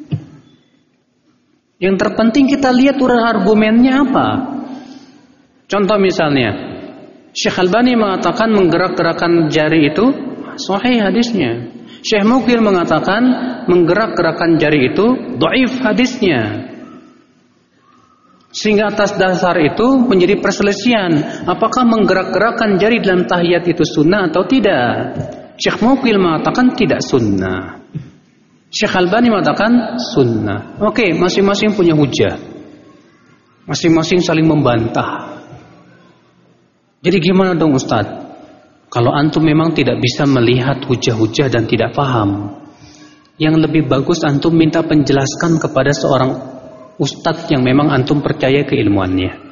Yang terpenting kita lihat argumennya apa. Contoh misalnya, Syekh Albani mengatakan menggerak-gerakan jari itu sahih hadisnya. Syekh Mukbil mengatakan menggerak-gerakan jari itu dhaif hadisnya. Sehingga atas dasar itu menjadi perselisihan, apakah menggerak-gerakan jari dalam tahiyat itu sunnah atau tidak. Syekh Mukbil mengatakan tidak sunnah, Syekh Albani mengatakan sunnah. Oke, masing-masing punya hujah, masing-masing saling membantah. Jadi gimana dong Ustadz? Kalau antum memang tidak bisa melihat hujah-hujah dan tidak paham, yang lebih bagus antum minta penjelaskan kepada seorang ustadz yang memang antum percaya keilmuannya.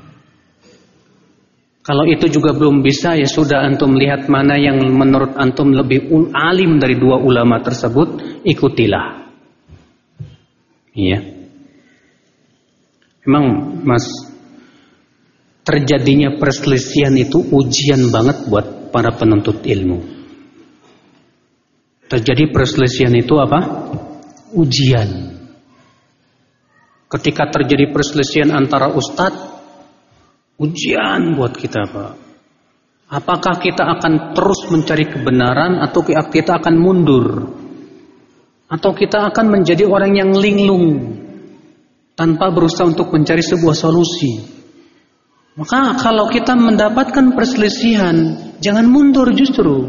Kalau itu juga belum bisa, ya sudah, antum lihat mana yang menurut antum lebih alim dari dua ulama tersebut, ikutilah. Iya. Memang Mas, terjadinya perselisihan itu ujian banget buat para penuntut ilmu. Terjadi perselisihan itu apa? Ujian. Ketika terjadi perselisihan antara ustadz, ujian buat kita Pak. Apakah kita akan terus mencari kebenaran atau kita akan mundur? Atau kita akan menjadi orang yang linglung tanpa berusaha untuk mencari sebuah solusi? Maka kalau kita mendapatkan perselisihan, jangan mundur, justru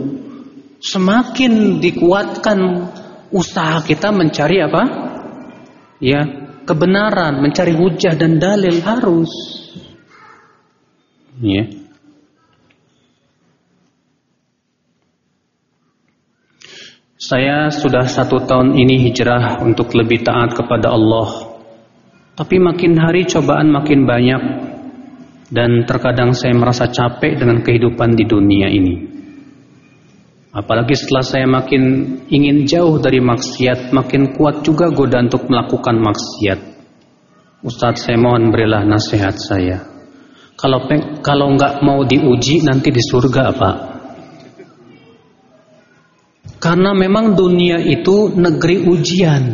semakin dikuatkan usaha kita mencari apa? Ya, kebenaran, mencari hujah dan dalil harus. Ya. Saya sudah 1 tahun ini hijrah untuk lebih taat kepada Allah. Tapi makin hari cobaan makin banyak. Dan terkadang saya merasa capek dengan kehidupan di dunia ini. Apalagi setelah saya makin ingin jauh dari maksiat, makin kuat juga godaan untuk melakukan maksiat. Ustadz, saya mohon berilah nasihat saya. Kalau nggak mau diuji nanti di surga, Pak. Karena memang dunia itu negeri ujian.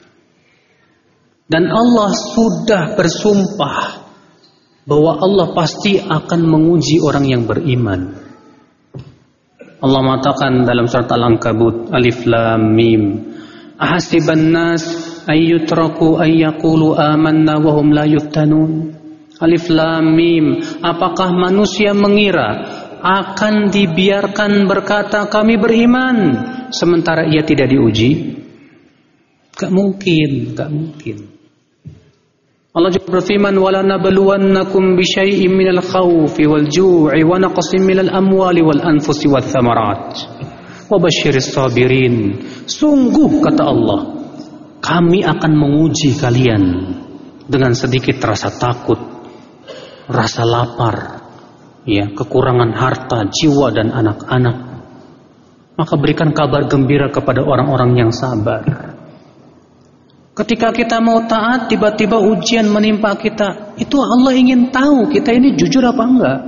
Dan Allah sudah bersumpah bahwa Allah pasti akan menguji orang yang beriman. Allah mengatakan dalam surat Al-Ankabut, Alif Lam Mim, ahasiban nas ayyutraku ayyaqulu amanna wa hum la yuftanun. Alif Lam Mim, apakah manusia mengira akan dibiarkan berkata kami beriman sementara ia tidak diuji? Gak mungkin, gak mungkin. Allah juga berfirman, wala nabluwannakum bisyai'im minal khawfi wal ju'i wa naqsin minal amwali wal anfusi wath thamarat wa basyiris sabirin. Sungguh kata Allah, kami akan menguji kalian dengan sedikit rasa takut, rasa lapar, ya, kekurangan harta, jiwa dan anak-anak. Maka berikan kabar gembira kepada orang-orang yang sabar. Ketika kita mau taat, tiba-tiba ujian menimpa kita. Itu Allah ingin tahu kita ini jujur apa enggak.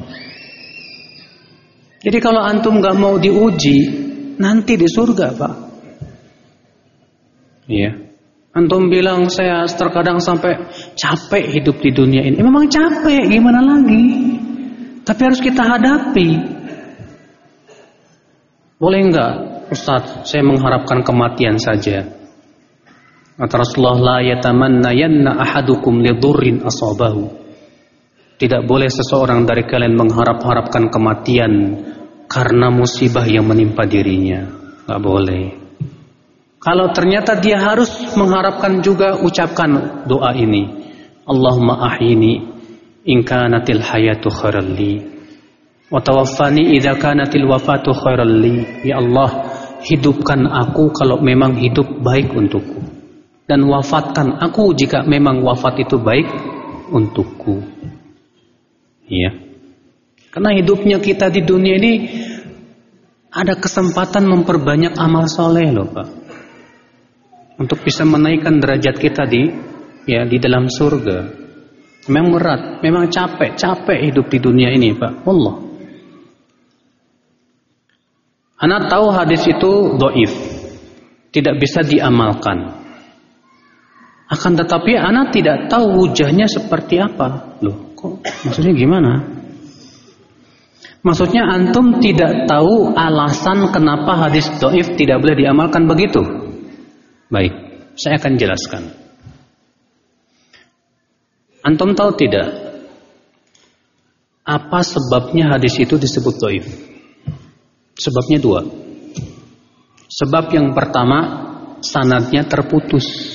Jadi kalau antum enggak mau diuji, nanti di surga, Pak. Iya. Antum bilang saya terkadang sampai capek hidup di dunia ini. Memang capek, gimana lagi? Tapi harus kita hadapi. Boleh enggak, Ustaz, saya mengharapkan kematian saja. Kata Rasulullah, la yatamannayanna ahadukum lidurrin asabahu. Tidak boleh seseorang dari kalian mengharap-harapkan kematian karena musibah yang menimpa dirinya. Gak boleh. Kalau ternyata dia harus mengharapkan juga, ucapkan doa ini. Allahumma ahyini in kanatil hayatu khairal li wa tawaffani idza kanatil wafatu khairal li. Ya Allah, hidupkan aku kalau memang hidup baik untukku. Dan wafatkan aku jika memang wafat itu baik untukku. Ya. Karena hidupnya kita di dunia ini ada kesempatan memperbanyak amal soleh loh, Pak. Untuk bisa menaikkan derajat kita di dalam surga. Memang berat, memang capek hidup di dunia ini, Pak. Allah. Ana tahu hadis itu dhaif. Tidak bisa diamalkan. Akan tetapi ana tidak tahu hujahnya seperti apa. Loh, kok maksudnya gimana? Maksudnya antum tidak tahu alasan kenapa hadis dhaif tidak boleh diamalkan begitu? Baik, saya akan jelaskan. Antum tahu tidak apa sebabnya hadis itu disebut dhaif? Sebabnya 2. Sebab yang pertama, sanadnya terputus.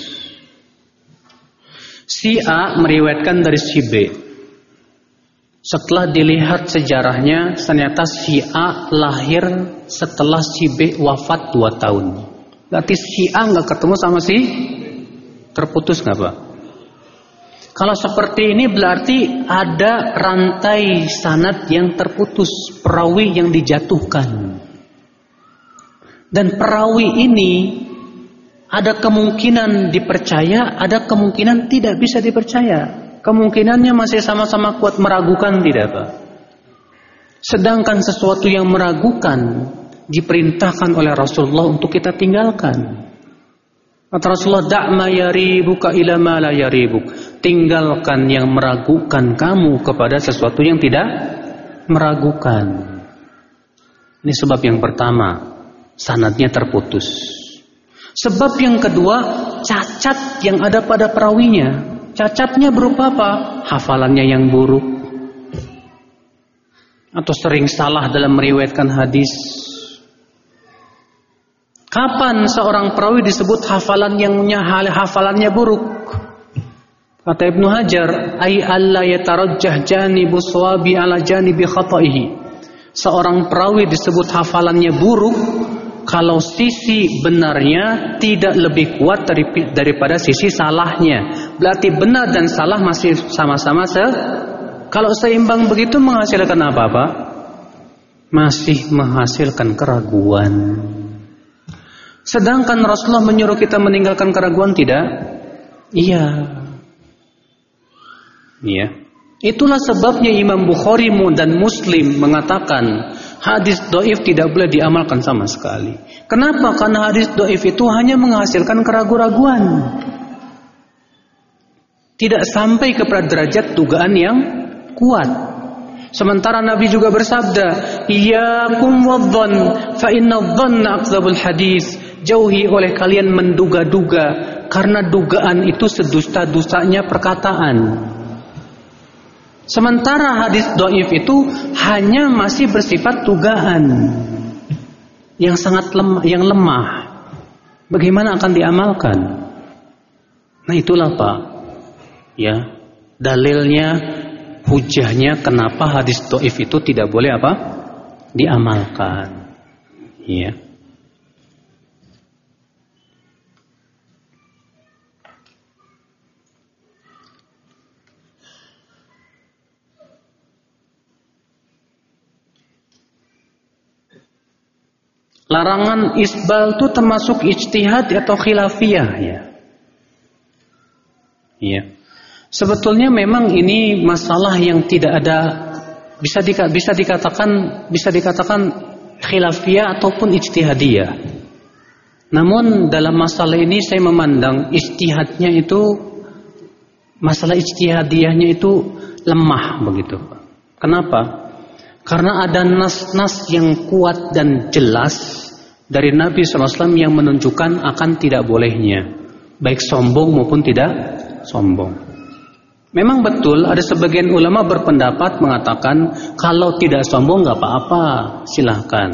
Si A meriwayatkan dari si B. Setelah dilihat sejarahnya, ternyata si A lahir setelah si B wafat 2 tahun. Berarti si A nggak ketemu sama si terputus nggak, Pak? Kalau seperti ini berarti ada rantai sanad yang terputus, perawi yang dijatuhkan. Dan perawi ini ada kemungkinan dipercaya, ada kemungkinan tidak bisa dipercaya. Kemungkinannya masih sama-sama kuat meragukan, tidak, Pak? Sedangkan sesuatu yang meragukan diperintahkan oleh Rasulullah untuk kita tinggalkan. Kata Rasulullah, da'ma yaribuka ila ma la yaribuk. Tinggalkan yang meragukan kamu kepada sesuatu yang tidak meragukan. Ini sebab yang pertama, sanadnya terputus. Sebab yang kedua, cacat yang ada pada perawinya. Cacatnya berupa apa? Hafalannya yang buruk. Atau sering salah dalam meriwayatkan hadis. Kapan seorang perawi disebut hafalannya buruk? Kata Ibnu Hajar, ay alla yatarajjah janibu shawabi ala janibi khata'ihi. Seorang perawi disebut hafalannya buruk kalau sisi benarnya tidak lebih kuat daripada sisi salahnya. Berarti benar dan salah masih sama-sama kalau seimbang begitu menghasilkan apa-apa? Masih menghasilkan keraguan. Sedangkan Rasulullah menyuruh kita meninggalkan keraguan, tidak? Iya. Itulah sebabnya Imam Bukhari dan Muslim mengatakan hadis dhaif tidak boleh diamalkan sama sekali. Kenapa? Karena hadis dhaif itu hanya menghasilkan keraguan-raguan. Tidak sampai kepada derajat dugaan yang kuat. Sementara Nabi juga bersabda, "Iyyakum wadh-dhann fa inna adh-dhanna akdzabul hadis." Jauhi oleh kalian menduga-duga, karena dugaan itu sedusta-dustanya perkataan. Sementara hadis dhaif itu hanya masih bersifat dugaan yang sangat lemah. Bagaimana akan diamalkan? Nah itulah Pak, ya dalilnya, hujahnya kenapa hadis dhaif itu tidak boleh apa? Diamalkan. Ya. Larangan isbal itu termasuk ijtihad atau khilafiyah ya. Iya. Sebetulnya memang ini masalah yang tidak ada bisa dikatakan khilafiyah ataupun ijtihadiyah. Namun dalam masalah ini saya memandang ijtihadnya itu, masalah ijtihadiyahnya itu lemah begitu. Kenapa? Karena ada nas-nas yang kuat dan jelas dari Nabi SAW yang menunjukkan akan tidak bolehnya, baik sombong maupun tidak sombong. Memang betul ada sebagian ulama berpendapat mengatakan kalau tidak sombong nggak apa-apa, silahkan.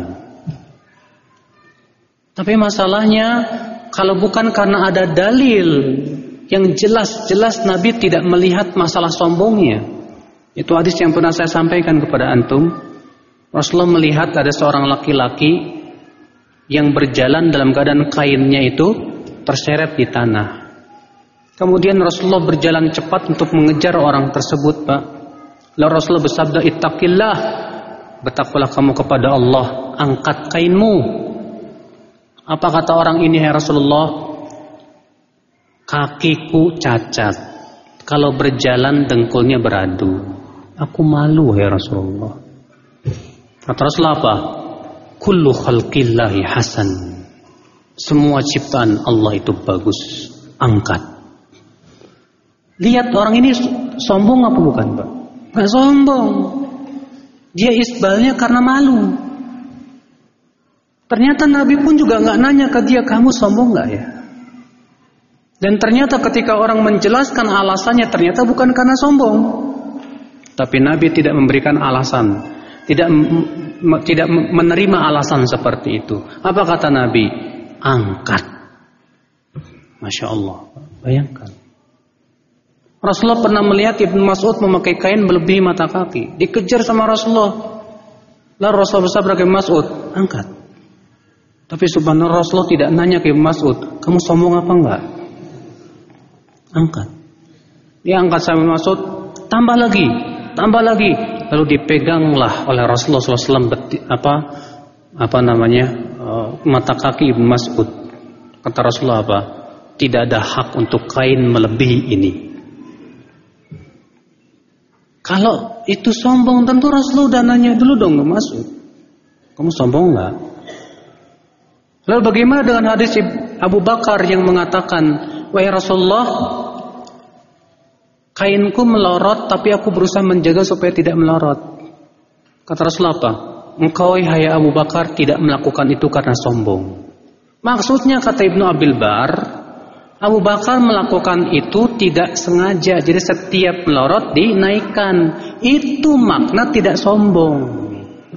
Tapi masalahnya kalau bukan karena ada dalil yang jelas-jelas Nabi tidak melihat masalah sombongnya. Itu hadis yang pernah saya sampaikan kepada antum. Rasulullah melihat ada seorang laki-laki yang berjalan dalam keadaan kainnya itu terseret di tanah. Kemudian Rasulullah berjalan cepat untuk mengejar orang tersebut, Pak. Lalu Rasulullah bersabda, "Ittaqillah, bertakwalah kamu kepada Allah, angkat kainmu." Apa kata orang ini, "Ya Rasulullah, kakiku cacat. Kalau berjalan dengkulnya beradu. Aku malu ya Rasulullah." Kata Rasulullah apa? "Kullu khalqillahi hasan." Semua ciptaan Allah itu bagus. Angkat. Lihat orang ini sombong apa bukan, Pak? Nggak sombong. Dia isbalnya karena malu. Ternyata Nabi pun juga nggak nanya ke dia, "Kamu sombong nggak ya?" Dan ternyata ketika orang menjelaskan alasannya, ternyata bukan karena sombong. Tapi Nabi tidak memberikan alasan, tidak menerima alasan seperti itu. Apa kata Nabi? Angkat. Masya Allah. Bayangkan. Rasulullah pernah melihat Ibnu Mas'ud memakai kain melebihi mata kaki. Dikejar sama Rasulullah. Lalu Rasulullah bersabda ke Mas'ud, angkat. Tapi subhanallah Rasulullah tidak nanya ke Mas'ud, "Kamu sombong apa enggak?" Angkat. Dia angkat sama Mas'ud, tambah lagi. Lalu dipeganglah oleh Rasulullah SAW mata kaki Ibnu Mas'ud. Kata Rasulullah apa? Tidak ada hak untuk kain melebihi ini. Kalau itu sombong, tentu Rasulullah udah nanya dulu dong ke Mas'ud, "Kamu sombong enggak?" Lalu bagaimana dengan hadis Abu Bakar yang mengatakan, "Wahai Rasulullah, kainku melorot tapi aku berusaha menjaga supaya tidak melorot." Kata Rasulullah apa? "Engkau hai Abu Bakar tidak melakukan itu karena sombong." Maksudnya kata Ibnu Abil Bar, Abu Bakar melakukan itu tidak sengaja. Jadi setiap melorot dinaikkan. Itu makna tidak sombong.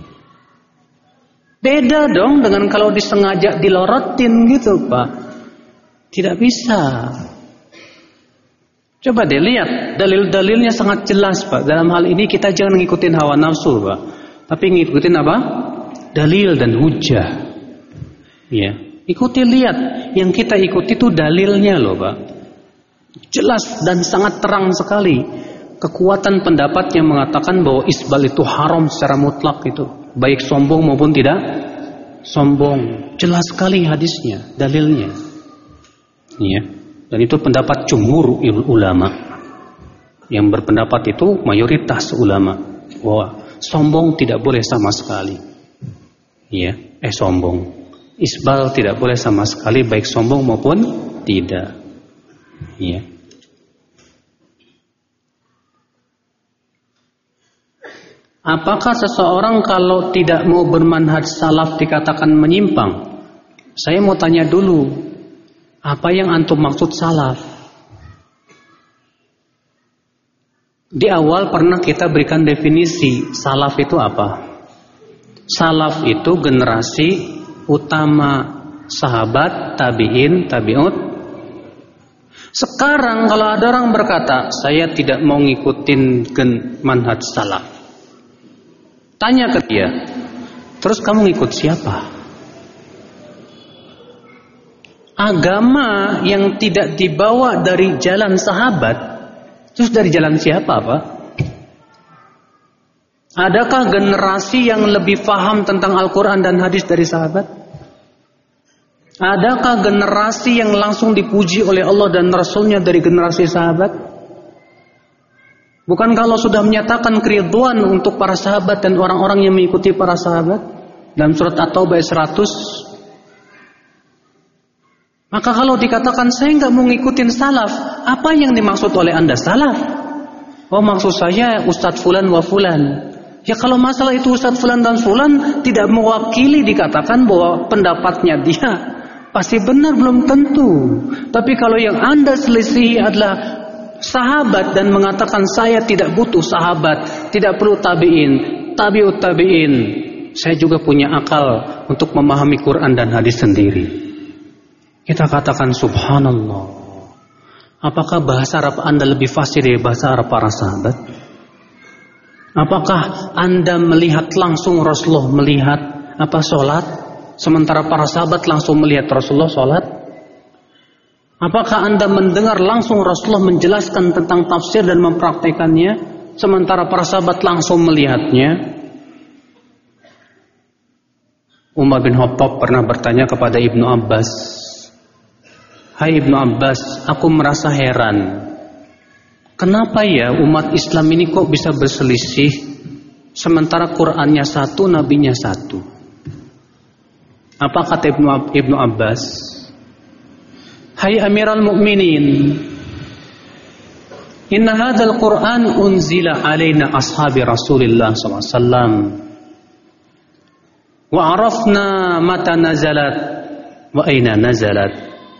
Beda dong dengan kalau disengaja dilorotin gitu, Pak. Tidak bisa. Coba deh lihat, dalil-dalilnya sangat jelas, Pak. Dalam hal ini kita jangan ngikutin hawa nafsu, Pak. Tapi ngikutin apa? Dalil dan hujah. Ya, ikuti, lihat. Yang kita ikuti itu dalilnya loh, Pak. Jelas dan sangat terang sekali. Kekuatan pendapat yang mengatakan bahwa isbal itu haram secara mutlak itu, baik sombong maupun tidak sombong. Jelas sekali hadisnya, dalilnya. Ya. Dan itu pendapat jumhur ulama. Yang berpendapat itu mayoritas ulama bahwa sombong tidak boleh sama sekali. Ya, sombong. Isbal tidak boleh sama sekali, baik sombong maupun tidak. Ya. Apakah seseorang kalau tidak mau bermanhaj salaf dikatakan menyimpang? Saya mau tanya dulu, apa yang antum maksud salaf? Di awal pernah kita berikan definisi salaf itu apa? Salaf itu generasi utama sahabat, tabi'in, tabi'ut. Sekarang kalau ada orang berkata, saya tidak mau ngikutin manhaj salaf, tanya ke dia, terus kamu ngikut siapa? Agama yang tidak dibawa dari jalan sahabat, terus dari jalan siapa, Pak? Adakah generasi yang lebih paham tentang Al-Quran dan hadis dari sahabat? Adakah generasi yang langsung dipuji oleh Allah dan Rasulnya dari generasi sahabat? Bukan kalau sudah menyatakan keridhaan untuk para sahabat dan orang-orang yang mengikuti para sahabat dalam surat At-Taubah 100. Maka kalau dikatakan saya nggak mau ngikutin salaf, apa yang dimaksud oleh Anda salaf? Oh, maksud saya Ustadz Fulan wa Fulan. Ya kalau masalah itu Ustadz Fulan dan Fulan tidak mewakili dikatakan bahwa pendapatnya dia pasti benar, belum tentu. Tapi kalau yang Anda selisihi adalah sahabat dan mengatakan saya tidak butuh sahabat, tidak perlu tabi'in, tabi'ut tabi'in, saya juga punya akal untuk memahami Quran dan hadis sendiri. Kita katakan subhanallah. Apakah bahasa Arab Anda lebih fasih dari bahasa Arab para sahabat? Apakah Anda melihat langsung Rasulullah melihat sholat, sementara para sahabat langsung melihat Rasulullah sholat? Apakah Anda mendengar langsung Rasulullah menjelaskan tentang tafsir dan mempraktekannya, sementara para sahabat langsung melihatnya? Umar bin Khattab pernah bertanya kepada Ibnu Abbas, "Hai Ibnu Abbas, aku merasa heran. Kenapa ya umat Islam ini kok bisa berselisih, sementara Qur'annya satu, nabinya satu?" Apa kata Ibnu Abbas? "Hai Amiral Mu'minin, inna hadzal Qur'an unzila alaina ashabi Rasulillah sallallahu alaihi wasallam wa arafna mata nazalat wa aina nazalat."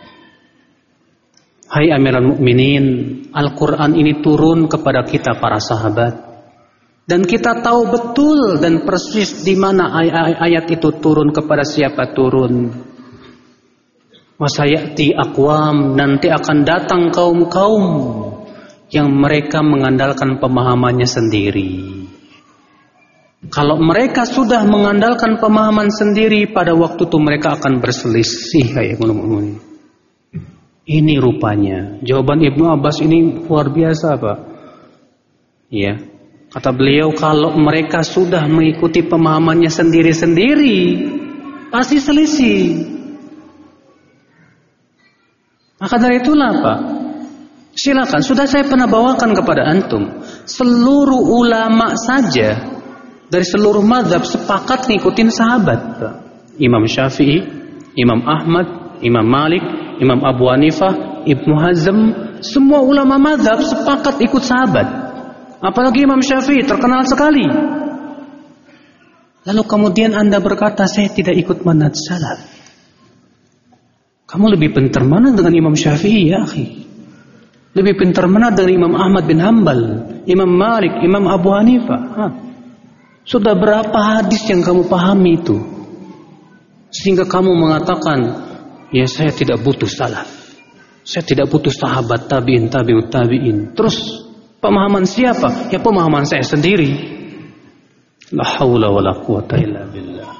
Hai Amiral Mu'minin, Al-Qur'an ini turun kepada kita para sahabat, dan kita tahu betul dan persis di mana ayat itu turun, kepada siapa turun. Wasayati aqwam, nanti akan datang kaum-kaum yang mereka mengandalkan pemahamannya sendiri. Kalau mereka sudah mengandalkan pemahaman sendiri, pada waktu itu mereka akan berselisih. Ini rupanya jawaban Ibnu Abbas ini luar biasa, Pak. Ya, kata beliau, kalau mereka sudah mengikuti pemahamannya sendiri-sendiri, pasti selisih. Maka dari itulah, Pak, silakan, sudah saya pernah bawakan kepada antum, seluruh ulama saja dari seluruh mazhab sepakat ngikutin sahabat, Pak. Imam Syafi'i, Imam Ahmad, Imam Malik, Imam Abu Hanifah, Ibnu Hazm, semua ulama mazhab sepakat ikut sahabat. Apalagi Imam Syafi'i terkenal sekali. Lalu kemudian Anda berkata saya tidak ikut manhaj salaf. Kamu lebih pintar mana dengan Imam Syafi'i, ya akhi? Lebih pintar mana dengan Imam Ahmad bin Hanbal, Imam Malik, Imam Abu Hanifah? Sudah berapa hadis yang kamu pahami itu, sehingga kamu mengatakan, ya saya tidak butuh salaf, Saya tidak butuh sahabat, tabi'in, tabi'ut tabi'in. Terus pemahaman siapa? Ya pemahaman saya sendiri. La haula wala quwata illa billah.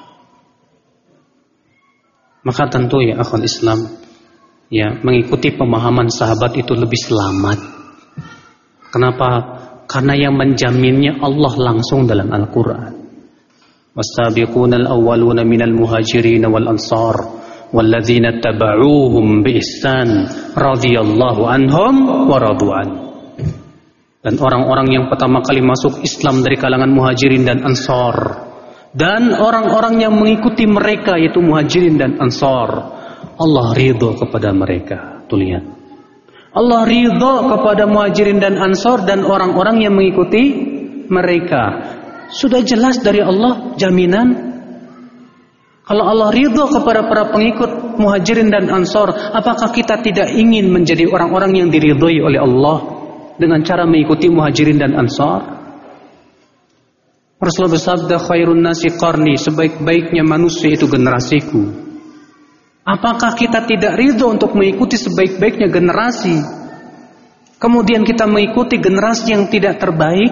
Maka tentu ya akhwat Islam, ya mengikuti pemahaman sahabat itu lebih selamat. Kenapa? Karena yang menjaminnya Allah langsung dalam Al-Quran. Was-sabiqunal awwaluna minal muhajirin wal ansar walladzina taba'uuhum biihsan radhiyallahu anhum wa radu'an. Dan orang-orang yang pertama kali masuk Islam dari kalangan muhajirin dan ansar, dan orang-orang yang mengikuti mereka yaitu muhajirin dan ansar, Allah ridho kepada mereka. Tuh lihat, Allah ridho kepada muhajirin dan ansar dan orang-orang yang mengikuti mereka. Sudah jelas dari Allah jaminan. Kalau Allah ridho kepada para pengikut muhajirin dan ansar, apakah kita tidak ingin menjadi orang-orang yang diridhoi oleh Allah dengan cara mengikuti muhajirin dan ansar? Rasulullah bersabda, khairun nasi qarni, sebaik-baiknya manusia itu generasiku. Apakah kita tidak ridho untuk mengikuti sebaik-baiknya generasi, kemudian kita mengikuti generasi yang tidak terbaik?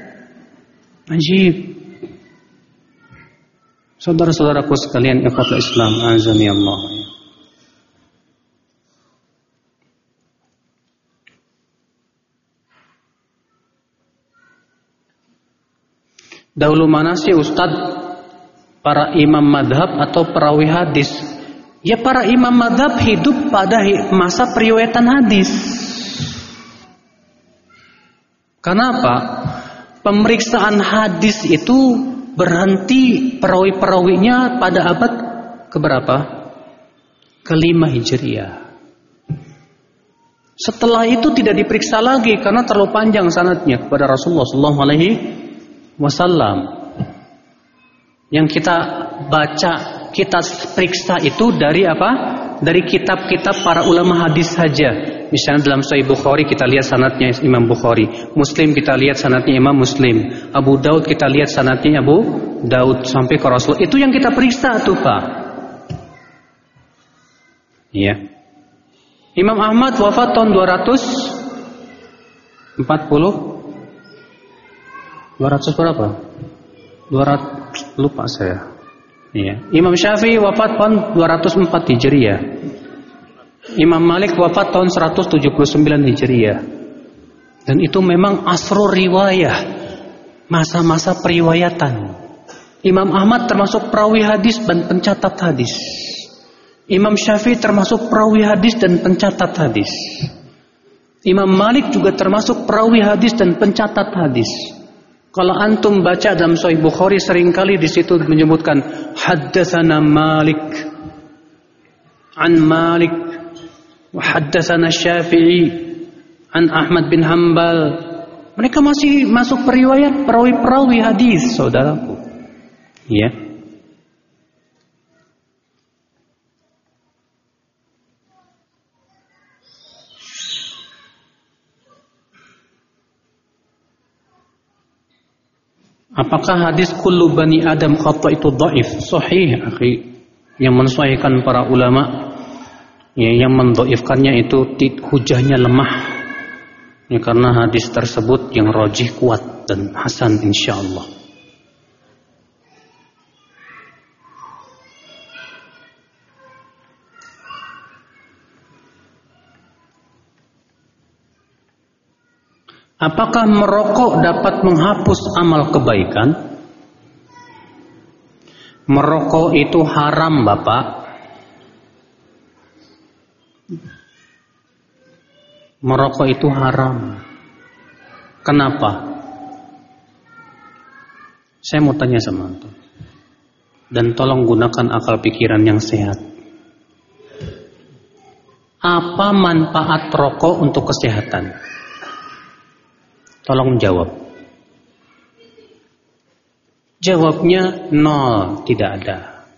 Ajib. Saudara-saudaraku sekalian, ikhwatul Islam, azani Allah. Dahulu mana sih Ustadz para imam madhab atau perawi hadis? Ya para imam madhab hidup pada masa periwayatan hadis. Kenapa? Pemeriksaan hadis itu berhenti perawi-perawinya pada abad keberapa? Ke-5 Hijriah. Setelah itu tidak diperiksa lagi karena terlalu panjang sanadnya kepada Rasulullah SAW. Yang kita baca, kita periksa itu dari apa? Dari kitab-kitab para ulama hadis saja. Misalnya dalam Sahih Bukhari kita lihat sanadnya Imam Bukhari, Muslim kita lihat sanadnya Imam Muslim, Abu Daud kita lihat sanadnya Abu Daud sampai ke Rasul. Itu yang kita periksa tuh Pak. Iya. Imam Ahmad wafat tahun 240. 200 berapa? 200 lupa saya. Iya. Imam Syafi'i wafat tahun 204 Hijriah. Imam Malik wafat tahun 179 Hijriah. Dan itu memang asrul riwayah, masa-masa periwayatan. Imam Ahmad termasuk perawi hadis dan pencatat hadis. Imam Syafi'i termasuk perawi hadis dan pencatat hadis. Imam Malik juga termasuk perawi hadis dan pencatat hadis. Kalau antum baca dalam Sahih Bukhari seringkali di situ menyebutkan haddatsana Malik an Malik wa haddatsana Syafi'i an Ahmad bin Hanbal. Mereka masih masuk periwayat perawi-perawi hadis, saudaraku. Ya. Apakah hadis kullu bani Adam khata itu dhaif? Sahih, akhi. Yang mensahihkan para ulama, ya, yang mendhaifkannya itu hujahnya lemah. Ya, karena hadis tersebut yang rajih kuat dan hasan insyaallah. Apakah merokok dapat menghapus amal kebaikan? Merokok itu haram, Bapak. Merokok itu haram. Kenapa? Saya mau tanya sama antum. Dan tolong gunakan akal pikiran yang sehat. Apa manfaat rokok untuk kesehatan? Tolong jawab. Jawabnya nol, tidak ada.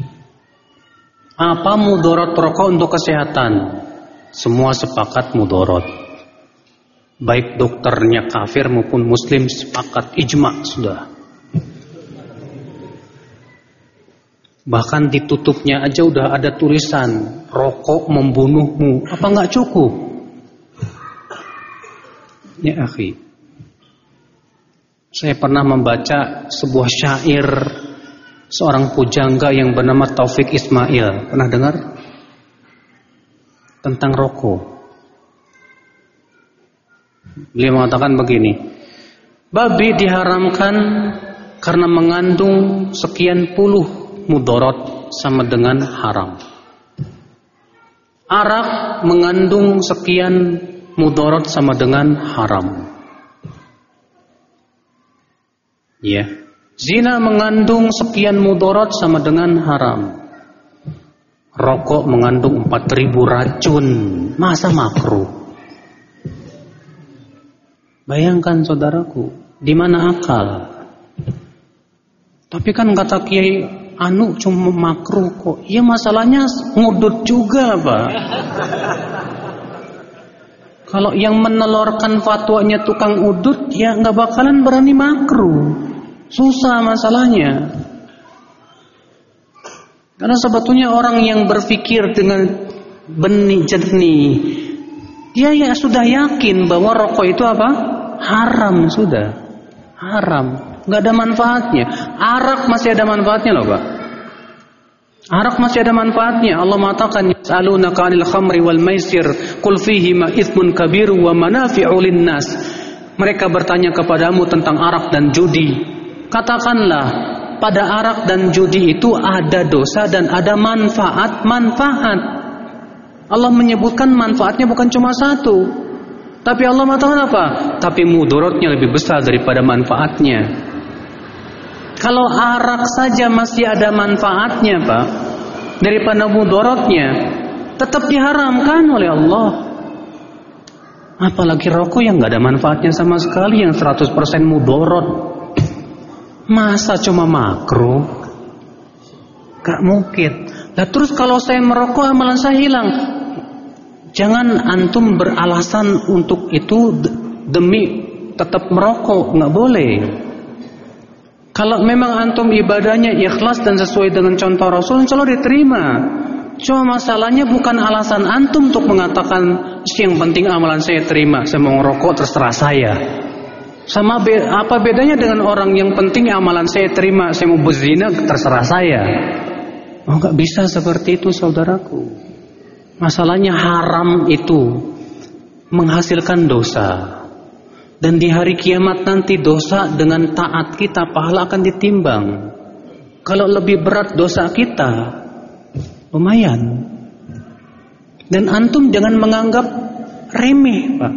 Apa mudarat rokok untuk kesehatan? Semua sepakat mudarat. Baik dokternya kafir maupun muslim sepakat, ijma sudah. Bahkan ditutupnya aja udah ada tulisan, rokok membunuhmu. Apa nggak cukup? Ya akhi, saya pernah membaca sebuah syair seorang pujangga yang bernama Taufik Ismail. Pernah dengar? Tentang rokok. Beliau mengatakan begini, babi diharamkan karena mengandung sekian puluh mudarat sama dengan haram. Arak mengandung sekian mudarat sama dengan haram. Ya. Zina mengandung sekian mudarat sama dengan haram. Rokok mengandung 4.000 racun. Masa makruh? Bayangkan saudaraku, di mana akal? Tapi kan kata Kiai anu cuma makruh kok. Ya masalahnya ngudut juga, Pak. Kalau yang menelorkan fatwanya tukang udut, ya nggak bakalan berani makruh. Susah masalahnya. Karena sebetulnya orang yang berpikir dengan benih jernih, dia ya sudah yakin bahwa rokok itu apa? Haram sudah. Haram. Nggak ada manfaatnya. Arak masih ada manfaatnya loh, Pak. Arak masih ada manfaatnya. Allah mengatakan, "Yas'alunaka 'anil khamri wal maisir, qul fihima itsmun kabir wa manafi'u lin-nas." Mereka bertanya kepadamu tentang arak dan judi. Katakanlah, pada arak dan judi itu ada dosa dan ada manfaat. Allah menyebutkan manfaatnya bukan cuma satu. Tapi Allah mengatakan apa? Tapi mudaratnya lebih besar daripada manfaatnya. Kalau arak saja masih ada manfaatnya, Pak, daripada mudaratnya, tetap diharamkan oleh Allah. Apalagi rokok yang nggak ada manfaatnya sama sekali, yang 100% mudarat. Masa cuma makruh? Gak mungkin. Nah terus kalau saya merokok amalan saya hilang. Jangan antum beralasan untuk itu demi tetap merokok, nggak boleh. Kalau memang antum ibadahnya ikhlas dan sesuai dengan contoh Rasul, insya Allah diterima. Cuma masalahnya bukan alasan antum untuk mengatakan yang penting amalan saya terima, saya mau ngerokok terserah saya. Sama apa bedanya dengan orang yang penting amalan saya terima, saya mau berzina terserah saya. Oh, nggak bisa seperti itu saudaraku. Masalahnya haram itu menghasilkan dosa. Dan di hari kiamat nanti dosa dengan taat kita pahala akan ditimbang. Kalau lebih berat dosa kita, lumayan. Dan antum jangan menganggap remeh, Pak.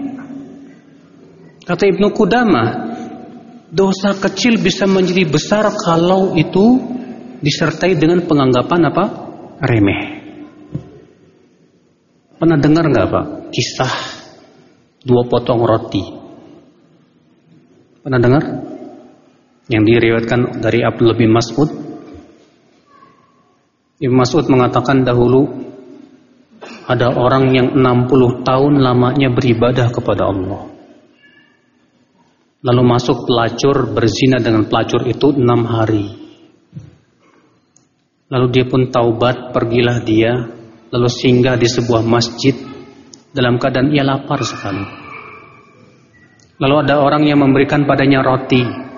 Kata Ibnu Qudamah, dosa kecil bisa menjadi besar kalau itu disertai dengan penganggapan apa? Remeh. Pernah dengar nggak, Pak, kisah 2 potong roti? Pernah dengar? Yang diriwayatkan dari Abdullah bin Mas'ud. Ibnu Mas'ud mengatakan dahulu ada orang yang 60 tahun lamanya beribadah kepada Allah. Lalu masuk pelacur, berzina dengan pelacur itu 6 hari. Lalu dia pun taubat, pergilah dia, lalu singgah di sebuah masjid dalam keadaan ia lapar sekali. Lalu ada orang yang memberikan padanya roti.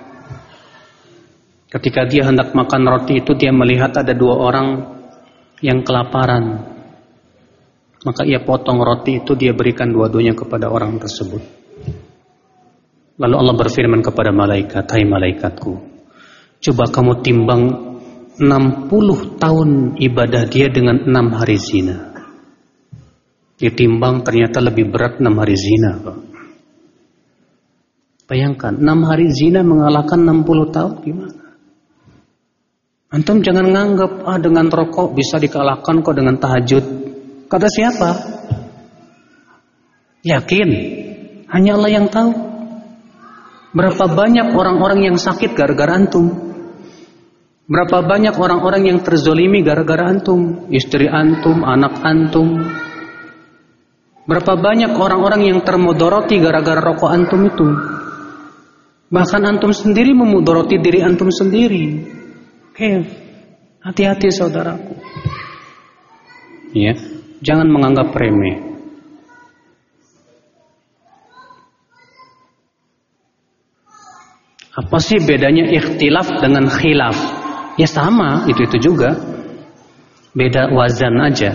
Ketika dia hendak makan roti itu, dia melihat ada 2 orang yang kelaparan. Maka ia potong roti itu, dia berikan dua-duanya kepada orang tersebut. Lalu Allah berfirman kepada malaikat, "Hai malaikatku, coba kamu timbang 60 tahun ibadah dia dengan 6 hari zina." Ditimbang ternyata lebih berat 6 hari zina, Pak. Bayangkan 6 hari zina mengalahkan 60 tahun, gimana? Antum jangan nganggap dengan rokok bisa dikalahkan kok dengan tahajud. Kata siapa? Yakin? Hanya Allah yang tahu. Berapa banyak orang-orang yang sakit gara-gara antum? Berapa banyak orang-orang yang terzolimi gara-gara antum? Istri antum, anak antum. Berapa banyak orang-orang yang termudoroti gara-gara rokok antum itu? Bahkan antum sendiri memudoroti diri antum sendiri. Hati-hati saudaraku. Ya, jangan menganggap remeh. Apa sih bedanya ikhtilaf dengan khilaf? Ya sama, itu juga. Beda wazan aja.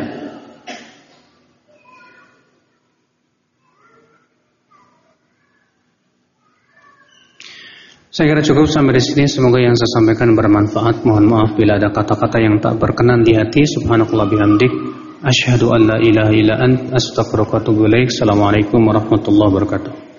Saya kira cukup sampai di sini. Semoga yang saya sampaikan bermanfaat. Mohon maaf bila ada kata-kata yang tak berkenan di hati. Subhanakallah bihamdik. Asyhadu an la ilaha illa ant. Astaghfiruka wa atubu ilaik. Assalamualaikum warahmatullahi wabarakatuh.